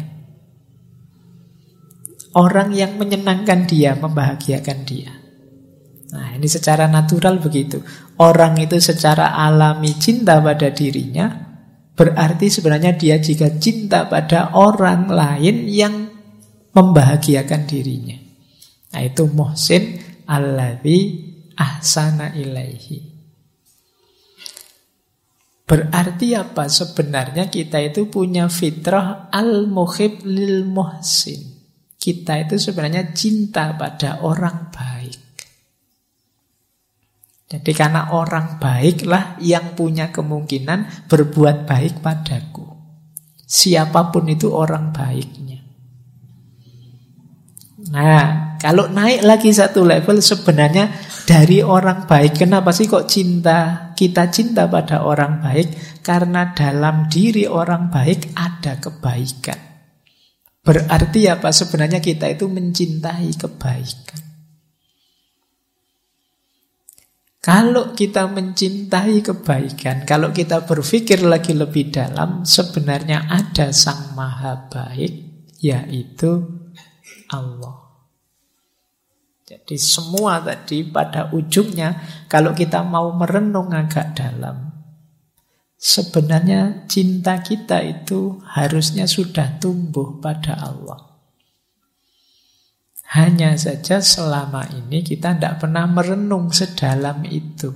Orang yang menyenangkan dia, membahagiakan dia. Nah, ini secara natural begitu. Orang itu secara alami cinta pada dirinya, berarti sebenarnya dia juga cinta pada orang lain yang membahagiakan dirinya. Nah, itu muhsin alladzi ahsana ilaihi. Berarti apa? Sebenarnya kita itu punya fitrah al-muhib lil muhsin. Kita itu sebenarnya cinta pada orang baik. Jadi karena orang baiklah yang punya kemungkinan berbuat baik padaku. Siapapun itu orang baiknya. Nah, kalau naik lagi satu level sebenarnya dari orang baik. Kenapa sih kok kita cinta pada orang baik? Karena dalam diri orang baik ada kebaikan. Berarti apa? Sebenarnya kita itu mencintai kebaikan. Kalau kita mencintai kebaikan, kalau kita berpikir lagi lebih dalam, sebenarnya ada Sang Maha Baik, yaitu Allah. Jadi semua tadi pada ujungnya, kalau kita mau merenung agak dalam, sebenarnya cinta kita itu harusnya sudah tumbuh pada Allah. Hanya saja selama ini kita tidak pernah merenung sedalam itu.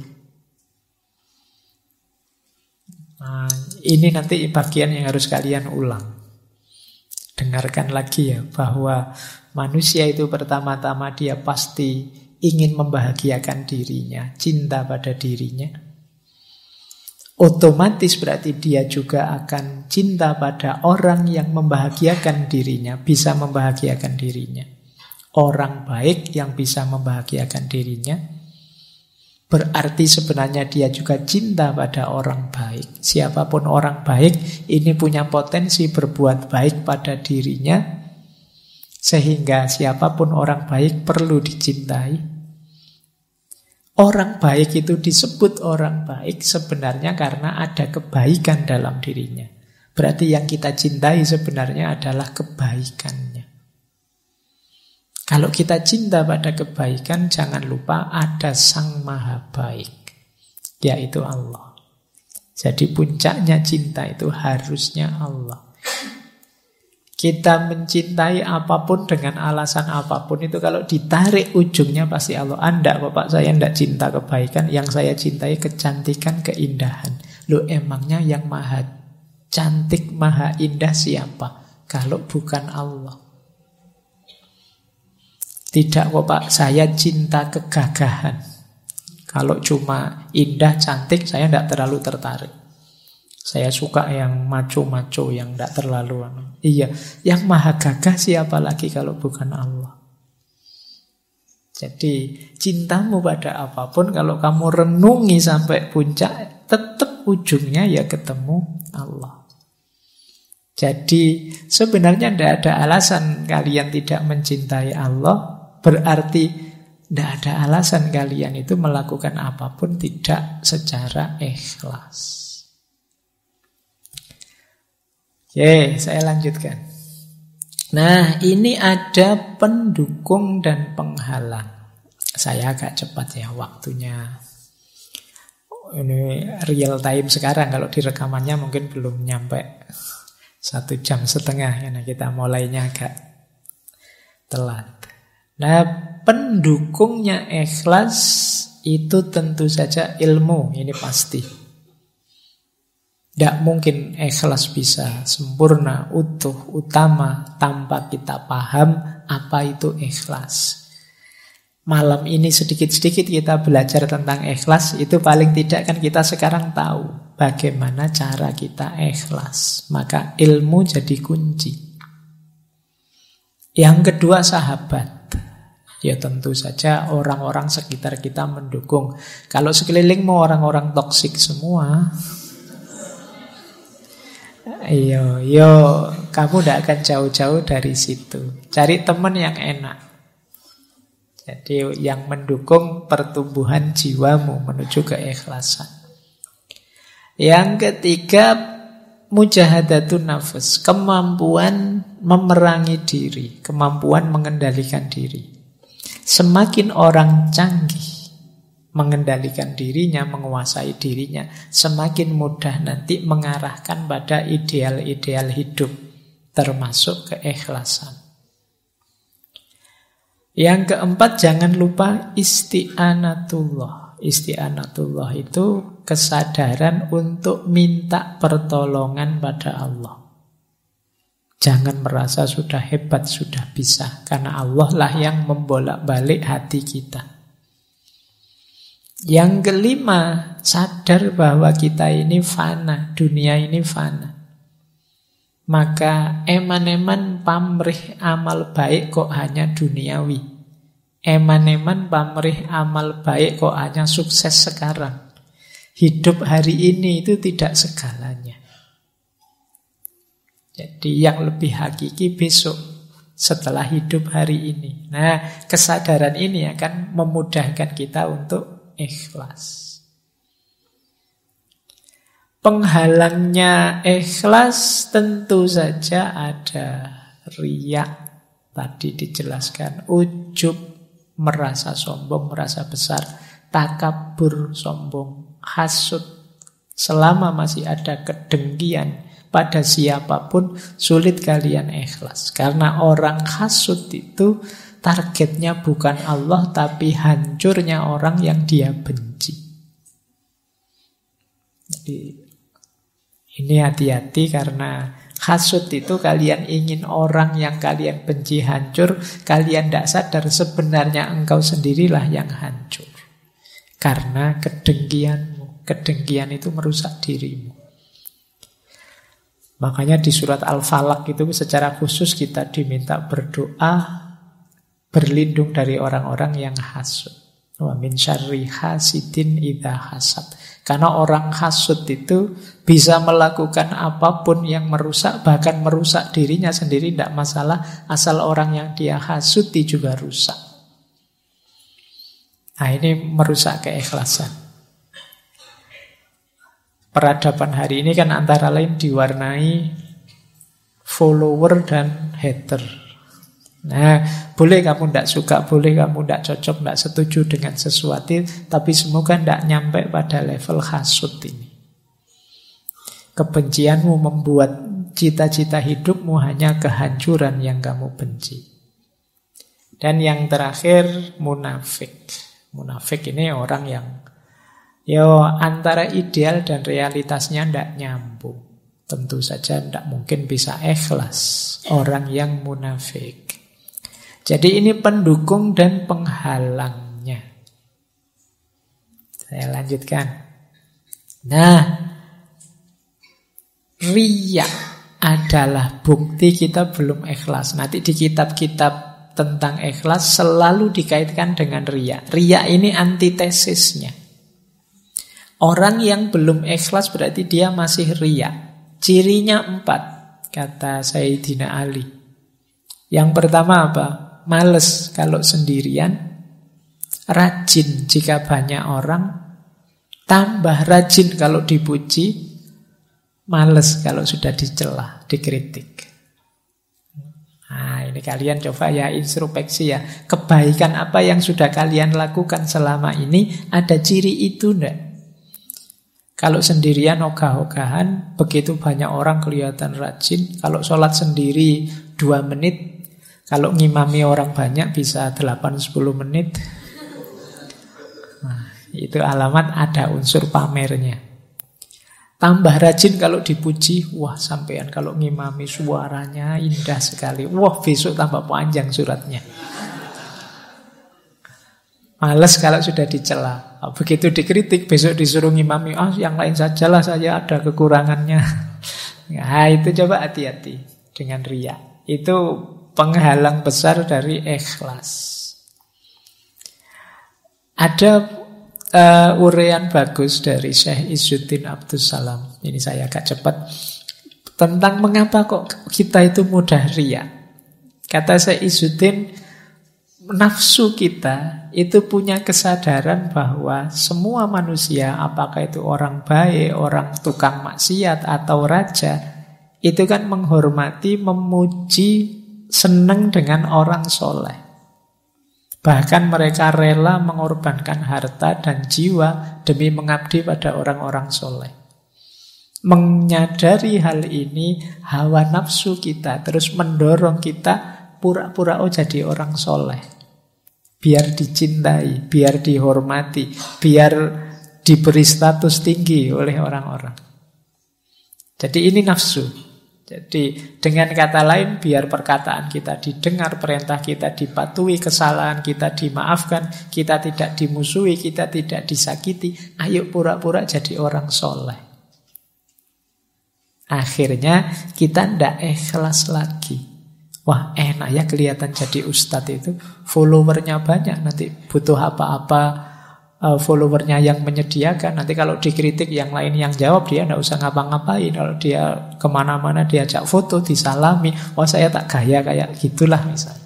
Nah, ini nanti bagian yang harus kalian ulang. Dengarkan lagi ya, bahwa manusia itu pertama-tama dia pasti ingin membahagiakan dirinya, cinta pada dirinya. Otomatis berarti dia juga akan cinta pada orang yang membahagiakan dirinya, bisa membahagiakan dirinya. Orang baik yang bisa membahagiakan dirinya. berarti sebenarnya dia juga cinta pada orang baik. Siapapun orang baik, ini punya potensi berbuat baik pada dirinya, sehingga siapapun orang baik perlu dicintai. Orang baik itu disebut orang baik sebenarnya karena ada kebaikan dalam dirinya. Berarti yang kita cintai sebenarnya adalah kebaikannya. Kalau kita cinta pada kebaikan, jangan lupa ada Sang Maha Baik, yaitu Allah. Jadi puncaknya cinta itu harusnya Allah. Kita mencintai apapun dengan alasan apapun itu kalau ditarik ujungnya pasti Allah. Anda, Bapak, saya tidak cinta kebaikan, yang saya cintai kecantikan, keindahan. Loh, emangnya yang maha cantik, maha indah siapa? Kalau bukan Allah. Tidak kok Pak, saya cinta kegagahan. Kalau cuma indah, cantik, saya tidak terlalu tertarik. Saya suka yang maco-maco, yang tidak terlalu. Iya, yang maha gagah siapa lagi kalau bukan Allah. Jadi cintamu pada apapun, kalau kamu renungi sampai puncak, tetap ujungnya ya ketemu Allah. Jadi sebenarnya tidak ada alasan kalian tidak mencintai Allah. Berarti tidak ada alasan kalian itu melakukan apapun tidak secara ikhlas. Oke, saya lanjutkan. Nah, ini ada pendukung dan penghalang. Saya agak cepat ya waktunya. Ini real time sekarang. Kalau di rekamannya mungkin belum nyampe 1,5 jam karena kita mulainya agak telat. Nah, pendukungnya ikhlas itu tentu saja ilmu, ini pasti. Tidak mungkin ikhlas bisa sempurna, utuh, utama tanpa kita paham apa itu ikhlas. Malam ini sedikit-sedikit kita belajar tentang ikhlas, itu paling tidak kan kita sekarang tahu bagaimana cara kita ikhlas. Maka ilmu jadi kunci. Yang kedua sahabat. Ya tentu saja orang-orang sekitar kita mendukung. Kalau sekelilingmu orang-orang toksik semua, kamu tidak akan jauh-jauh dari situ. Cari teman yang enak. Jadi yang mendukung pertumbuhan jiwamu menuju keikhlasan. Yang ketiga, mujahadatun nafas, kemampuan memerangi diri, kemampuan mengendalikan diri. Semakin orang canggih mengendalikan dirinya, menguasai dirinya, semakin mudah nanti mengarahkan pada ideal-ideal hidup, termasuk keikhlasan. Yang keempat, jangan lupa isti'anatullah. Isti'anatullah itu kesadaran untuk minta pertolongan pada Allah. Jangan merasa sudah hebat, sudah bisa. Karena Allah lah yang membolak-balik hati kita. Yang kelima, sadar bahwa kita ini fana, dunia ini fana. Maka eman-eman pamrih amal baik kok hanya duniawi. Eman-eman pamrih amal baik kok hanya sukses sekarang. Hidup hari ini itu tidak segalanya. Jadi yang lebih hakiki besok setelah hidup hari ini. Nah, kesadaran ini akan memudahkan kita untuk ikhlas. Penghalangnya ikhlas tentu saja ada riya. Tadi dijelaskan ujub, merasa sombong, merasa besar, takabur, sombong, hasud. Selama masih ada kedengkian pada siapapun, sulit kalian ikhlas. Karena orang hasud itu targetnya bukan Allah, tapi hancurnya orang yang dia benci. Jadi ini hati-hati, karena hasud itu kalian ingin orang yang kalian benci hancur, kalian tidak sadar sebenarnya engkau sendirilah yang hancur. Karena kedengkianmu. Kedengkian itu merusak dirimu. Makanya di surat Al-Falaq itu secara khusus kita diminta berdoa berlindung dari orang-orang yang hasud. Wa min syarri hasidin idza hasad. Karena orang hasud itu bisa melakukan apapun yang merusak, bahkan merusak dirinya sendiri tidak masalah, asal orang yang dia hasuti juga rusak. Nah, ini merusak keikhlasan. Peradaban hari ini kan antara lain diwarnai follower dan hater. Nah, boleh kamu tidak suka, boleh kamu tidak cocok, tidak setuju dengan sesuatu, tapi semoga tidak nyampe pada level hasud ini. Kebencianmu membuat cita-cita hidupmu hanya kehancuran yang kamu benci. Dan yang terakhir, munafik. Munafik ini orang yang antara ideal dan realitasnya tidak nyambung. Tentu saja tidak mungkin bisa ikhlas orang yang munafik. Jadi ini pendukung dan penghalangnya. Saya lanjutkan. Nah, riya adalah bukti kita belum ikhlas. Nanti di kitab-kitab tentang ikhlas selalu dikaitkan dengan riya. Riya ini antitesisnya. Orang yang belum ikhlas berarti dia masih riya. Cirinya 4, kata Sayyidina Ali. Yang pertama apa? Males kalau sendirian, rajin jika banyak orang, tambah rajin kalau dipuji, males kalau sudah dicela, dikritik. Nah, ini kalian coba ya introspeksi ya. Kebaikan apa yang sudah kalian lakukan selama ini, ada ciri itu enggak? Kalau sendirian ogah-ogahan, begitu banyak orang kelihatan rajin. Kalau sholat sendiri 2 menit, kalau ngimami orang banyak bisa 8-10 menit. Nah, itu alamat ada unsur pamernya. Tambah rajin kalau dipuji. Wah, sampean kalau ngimami suaranya indah sekali. Wah, besok tambah panjang suratnya. Males kalau sudah dicela. Begitu dikritik, besok disuruh ngimami. Yang lain sajalah, saya ada kekurangannya. Nah, itu coba hati-hati dengan riya. Itu penghalang besar dari ikhlas. Ada uraian bagus dari Syekh Izzuddin Abdus Salam. Ini saya agak cepat. Tentang mengapa kok kita itu mudah riya. Kata Syekh Izzuddin, nafsu kita itu punya kesadaran bahwa semua manusia, apakah itu orang baik, orang tukang maksiat atau raja, itu kan menghormati, memuji, senang dengan orang soleh. Bahkan mereka rela mengorbankan harta dan jiwa demi mengabdi pada orang-orang soleh. Menyadari hal ini, hawa nafsu kita terus mendorong kita pura-pura jadi orang soleh. Biar dicintai, biar dihormati, biar diberi status tinggi oleh orang-orang. Jadi ini nafsu. Jadi dengan kata lain, biar perkataan kita didengar, perintah kita dipatuhi, kesalahan kita dimaafkan, kita tidak dimusuhi, kita tidak disakiti, ayo pura-pura jadi orang soleh. Akhirnya kita tidak ikhlas lagi. Wah, enak ya kelihatan jadi ustadz itu, followernya banyak, nanti butuh apa-apa followernya yang menyediakan. Nanti kalau dikritik yang lain yang jawab, dia tidak usah ngapa-ngapain. Kalau dia kemana-mana diajak foto, disalami, wah saya tak gaya kayak gitulah misalnya.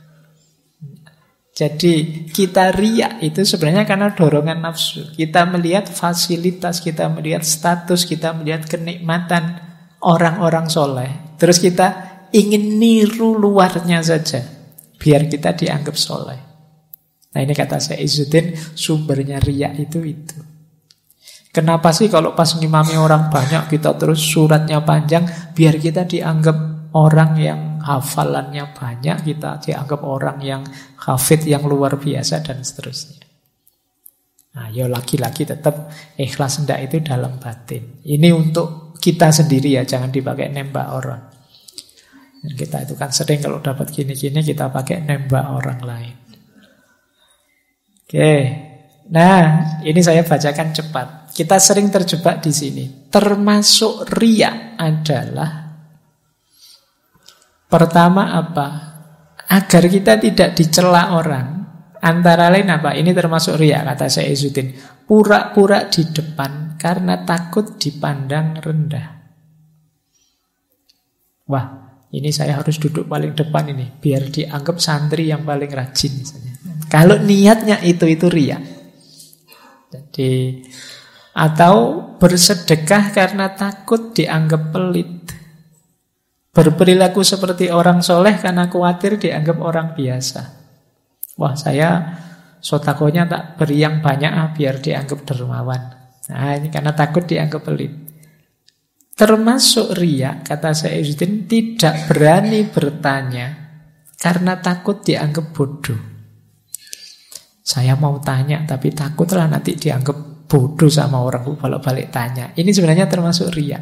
Jadi kita riya itu sebenarnya karena dorongan nafsu. Kita melihat fasilitas, kita melihat status, kita melihat kenikmatan orang-orang soleh. Terus kita ingin niru luarnya saja, biar kita dianggap soleh. Nah ini kata Syekh Izzuddin, sumbernya riya itu. Kenapa sih kalau pas ngimami orang banyak kita terus suratnya panjang, biar kita dianggap orang yang hafalannya banyak, kita dianggap orang yang hafid yang luar biasa dan seterusnya. Nah ya lagi-lagi tetap ikhlas hendak itu dalam batin. Ini untuk kita sendiri ya, jangan dipakai nembak orang. Dan kita itu kan sering kalau dapat gini-gini kita pakai nembak orang lain. Oke, nah ini saya bacakan cepat. Kita sering terjebak di sini. Termasuk riya adalah pertama apa? Agar kita tidak dicela orang, Antara lain apa? Ini termasuk riya, kata Syekh Izzuddin. Pura-pura di depan karena takut dipandang rendah. Wah, ini saya harus duduk paling depan ini, biar dianggap santri yang paling rajin misalnya. Kalau niatnya itu riya. Jadi, atau bersedekah karena takut dianggap pelit. Berperilaku seperti orang soleh karena khawatir dianggap orang biasa. Wah, saya sotakonya tak beri yang banyak biar dianggap dermawan. Nah, ini karena takut dianggap pelit. Termasuk riya, kata Syekh Izzuddin, tidak berani bertanya karena takut dianggap bodoh. Saya mau tanya tapi takutlah nanti dianggap bodoh sama orang kalau balik tanya. Ini sebenarnya termasuk riya.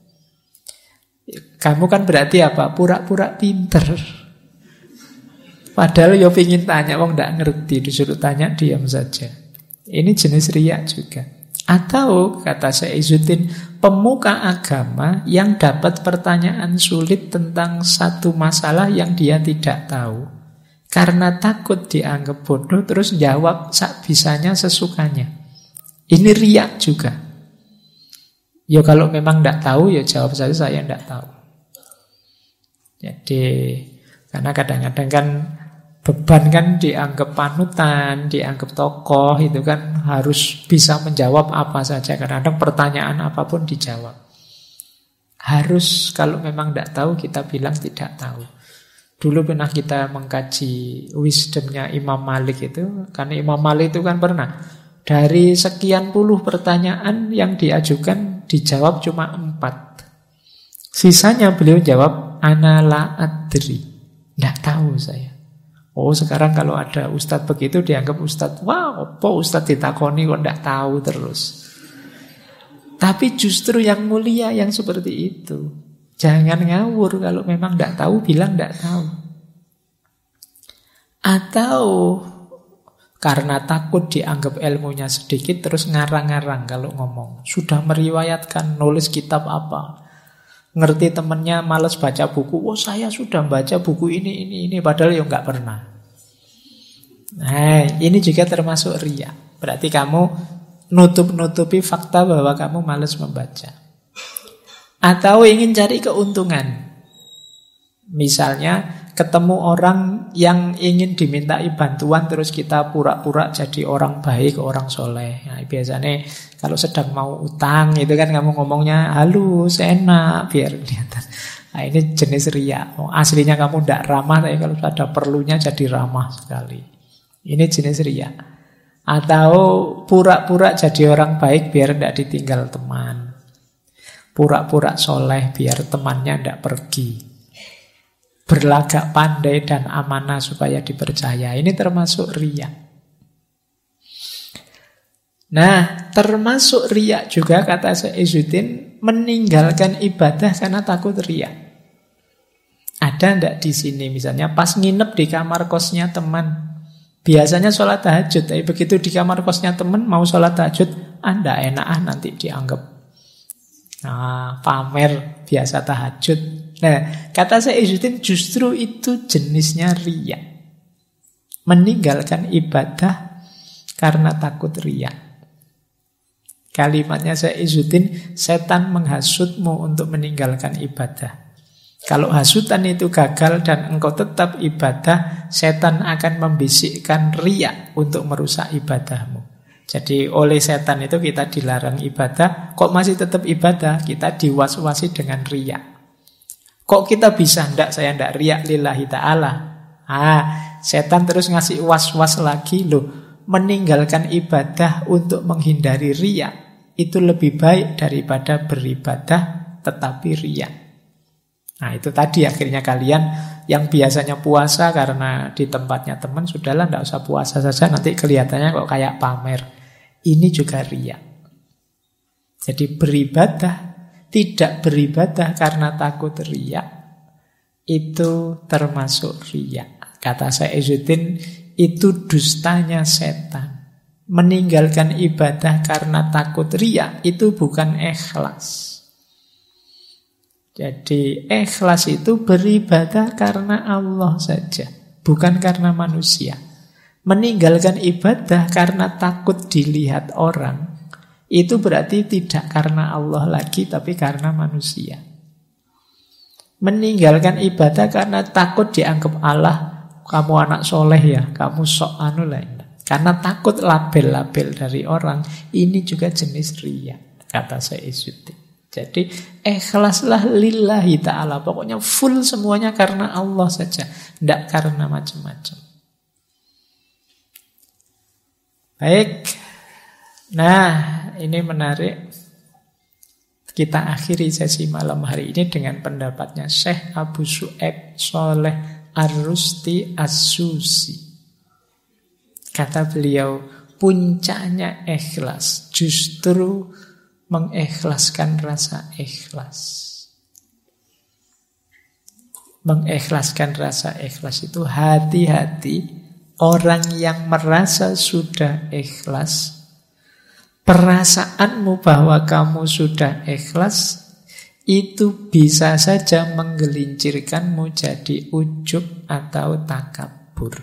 Kamu kan berarti apa? Pura-pura pinter. Padahal yo pingin tanya, wong ndak ngerti, disuruh tanya diam saja. Ini jenis riya juga. Atau kata Syekh Izzuddin, pemuka agama yang dapat pertanyaan sulit tentang satu masalah yang dia tidak tahu, karena takut dianggap bodoh terus jawab sak bisanya sesukanya. Ini riya juga. Ya kalau memang ndak tahu ya jawab saja saya ndak tahu. Jadi karena kadang-kadang kan beban kan dianggap panutan, dianggap tokoh, itu kan harus bisa menjawab apa saja. Kadang-kadang pertanyaan apapun dijawab. Harus kalau memang tidak tahu kita bilang tidak tahu. Dulu pernah kita mengkaji wisdomnya Imam Malik itu, karena Imam Malik itu kan pernah dari sekian puluh pertanyaan yang diajukan dijawab cuma 4. Sisanya beliau jawab ana la adri, tidak tahu saya. Oh, sekarang kalau ada ustadz begitu dianggap ustadz, wah, apa ustadz ditakoni kok ndak tahu terus. Tapi justru yang mulia yang seperti itu. Jangan ngawur, kalau memang ndak tahu bilang ndak tahu. Atau karena takut dianggap ilmunya sedikit terus ngarang-ngarang kalau ngomong. Sudah meriwayatkan nulis kitab apa. Ngerti temennya malas baca buku, oh saya sudah baca buku ini, padahal ya nggak pernah. Nah, ini juga termasuk riya. Berarti kamu nutup-nutupi fakta bahwa kamu malas membaca. Atau ingin cari keuntungan. Misalnya ketemu orang yang ingin dimintai bantuan terus kita pura-pura jadi orang baik, orang soleh. Nah, biasanya kalau sedang mau utang itu kan kamu ngomongnya halus, enak, biar kelihatan. Nah, ini jenis riya. Oh, aslinya kamu tidak ramah, tapi kalau ada perlunya jadi ramah sekali. Ini jenis riya. Atau pura-pura jadi orang baik biar tidak ditinggal teman. Pura-pura soleh biar temannya tidak pergi. Berlagak pandai dan amanah supaya dipercaya. Ini termasuk riya. Nah, termasuk riya juga kata Syekh Izzuddin meninggalkan ibadah karena takut riya. Ada ndak di sini misalnya pas nginep di kamar kosnya teman, biasanya sholat tahajud, tapi begitu di kamar kosnya teman mau sholat tahajud, Anda enak nanti dianggap pamer biasa tahajud. Nah, kata Syekh Izzuddin justru itu jenisnya riya. Meninggalkan ibadah karena takut riya. Kalimatnya Syekh Izzuddin, setan menghasutmu untuk meninggalkan ibadah. Kalau hasutan itu gagal dan engkau tetap ibadah, setan akan membisikkan riya untuk merusak ibadahmu. Jadi oleh setan itu kita dilarang ibadah, kok masih tetap ibadah, kita diwas-wasi dengan riya. Kok kita bisa? Ndak, saya ndak riya lillahi ta'ala. Setan terus ngasih was-was lagi loh. Meninggalkan ibadah untuk menghindari riya itu lebih baik daripada beribadah tetapi riya. Nah, itu tadi akhirnya kalian yang biasanya puasa karena di tempatnya teman, sudahlah tidak usah puasa saja, nanti kelihatannya kok kayak pamer. Ini juga riya. Jadi beribadah, tidak beribadah karena takut riya, itu termasuk riya. Kata Syekh Izzuddin, itu dustanya setan. Meninggalkan ibadah karena takut riya itu bukan ikhlas. Jadi ikhlas itu beribadah karena Allah saja, bukan karena manusia. Meninggalkan ibadah karena takut dilihat orang, itu berarti tidak karena Allah lagi, tapi karena manusia. Meninggalkan ibadah karena takut dianggap Allah, kamu anak soleh ya, kamu sok anu lah. Karena takut label-label dari orang, ini juga jenis riya, kata Sayyidzuddin. Jadi ikhlaslah lillahi ta'ala. Pokoknya full semuanya karena Allah saja, tidak karena macam-macam. Baik. Nah, ini menarik. Kita akhiri sesi malam hari ini dengan pendapatnya Syekh Abu Syu'aib Sholeh Ar-Rusti As-Susi. Kata beliau, puncaknya ikhlas justru mengikhlaskan rasa ikhlas. Mengikhlaskan rasa ikhlas itu hati-hati. Orang yang merasa sudah ikhlas, perasaanmu bahwa kamu sudah ikhlas, itu bisa saja menggelincirkanmu jadi ujub atau takabur.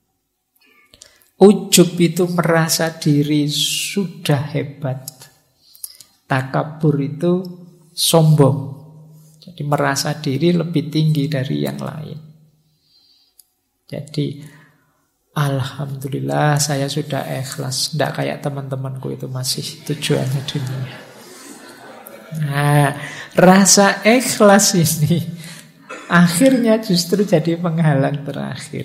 Ujub itu merasa diri sudah hebat. Takabur itu sombong. Jadi merasa diri lebih tinggi dari yang lain. Jadi alhamdulillah saya sudah ikhlas. Tidak kayak teman-temanku itu masih tujuannya dunia. Nah, rasa ikhlas ini akhirnya justru jadi penghalang terakhir.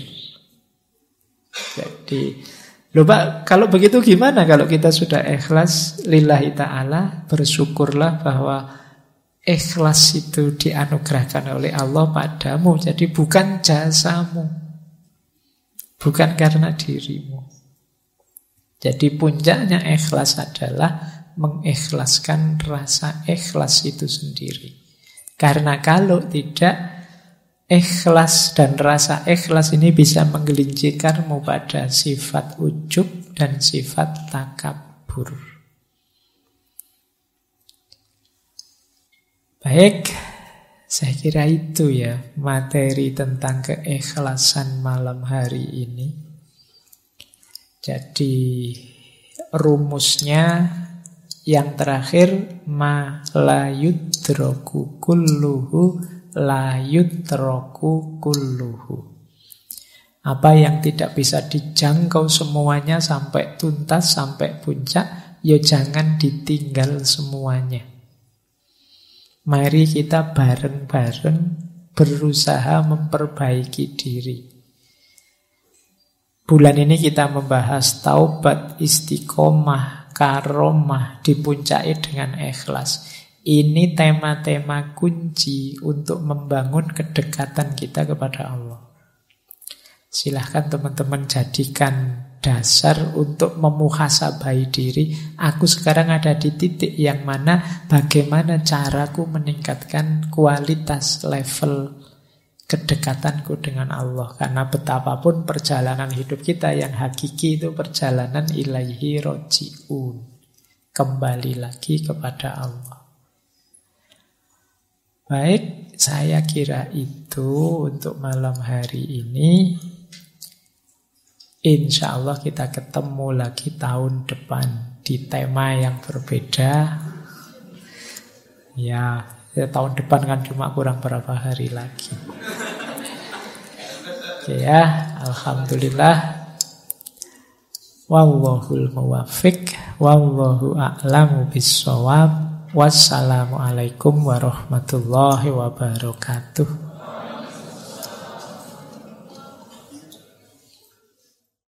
Jadi, Pak, kalau begitu gimana kalau kita sudah ikhlas lillahi ta'ala, bersyukurlah bahwa ikhlas itu dianugerahkan oleh Allah padamu. Jadi bukan jasamu, bukan karena dirimu. Jadi puncaknya ikhlas adalah mengikhlaskan rasa ikhlas itu sendiri. Karena kalau tidak, ikhlas dan rasa ikhlas ini bisa menggelincirkanmu pada sifat ujub dan sifat takabur. Baik, saya kira itu ya materi tentang keikhlasan malam hari ini. Jadi rumusnya yang terakhir, ma la yudroku kulluhu la yutraku kulluhu. Apa yang tidak bisa dijangkau semuanya sampai tuntas, sampai puncak, ya jangan ditinggal semuanya. Mari kita bareng-bareng berusaha memperbaiki diri. Bulan ini kita membahas taubat, istiqomah, karomah, dipuncai dengan ikhlas. Ini tema-tema kunci untuk membangun kedekatan kita kepada Allah. Silahkan teman-teman jadikan dasar untuk memuhasabai diri. Aku sekarang ada di titik yang mana, bagaimana caraku meningkatkan kualitas level kedekatanku dengan Allah. Karena betapapun perjalanan hidup kita yang hakiki itu perjalanan ilaihi roji'un, kembali lagi kepada Allah. Baik, saya kira itu untuk malam hari ini. Insya Allah kita ketemu lagi tahun depan di tema yang berbeda. Ya tahun depan kan cuma kurang berapa hari lagi. Oke ya, alhamdulillah. Wallahul muwaffiq, wallahu a'lamu bissawab. Wassalamualaikum warahmatullahi wabarakatuh.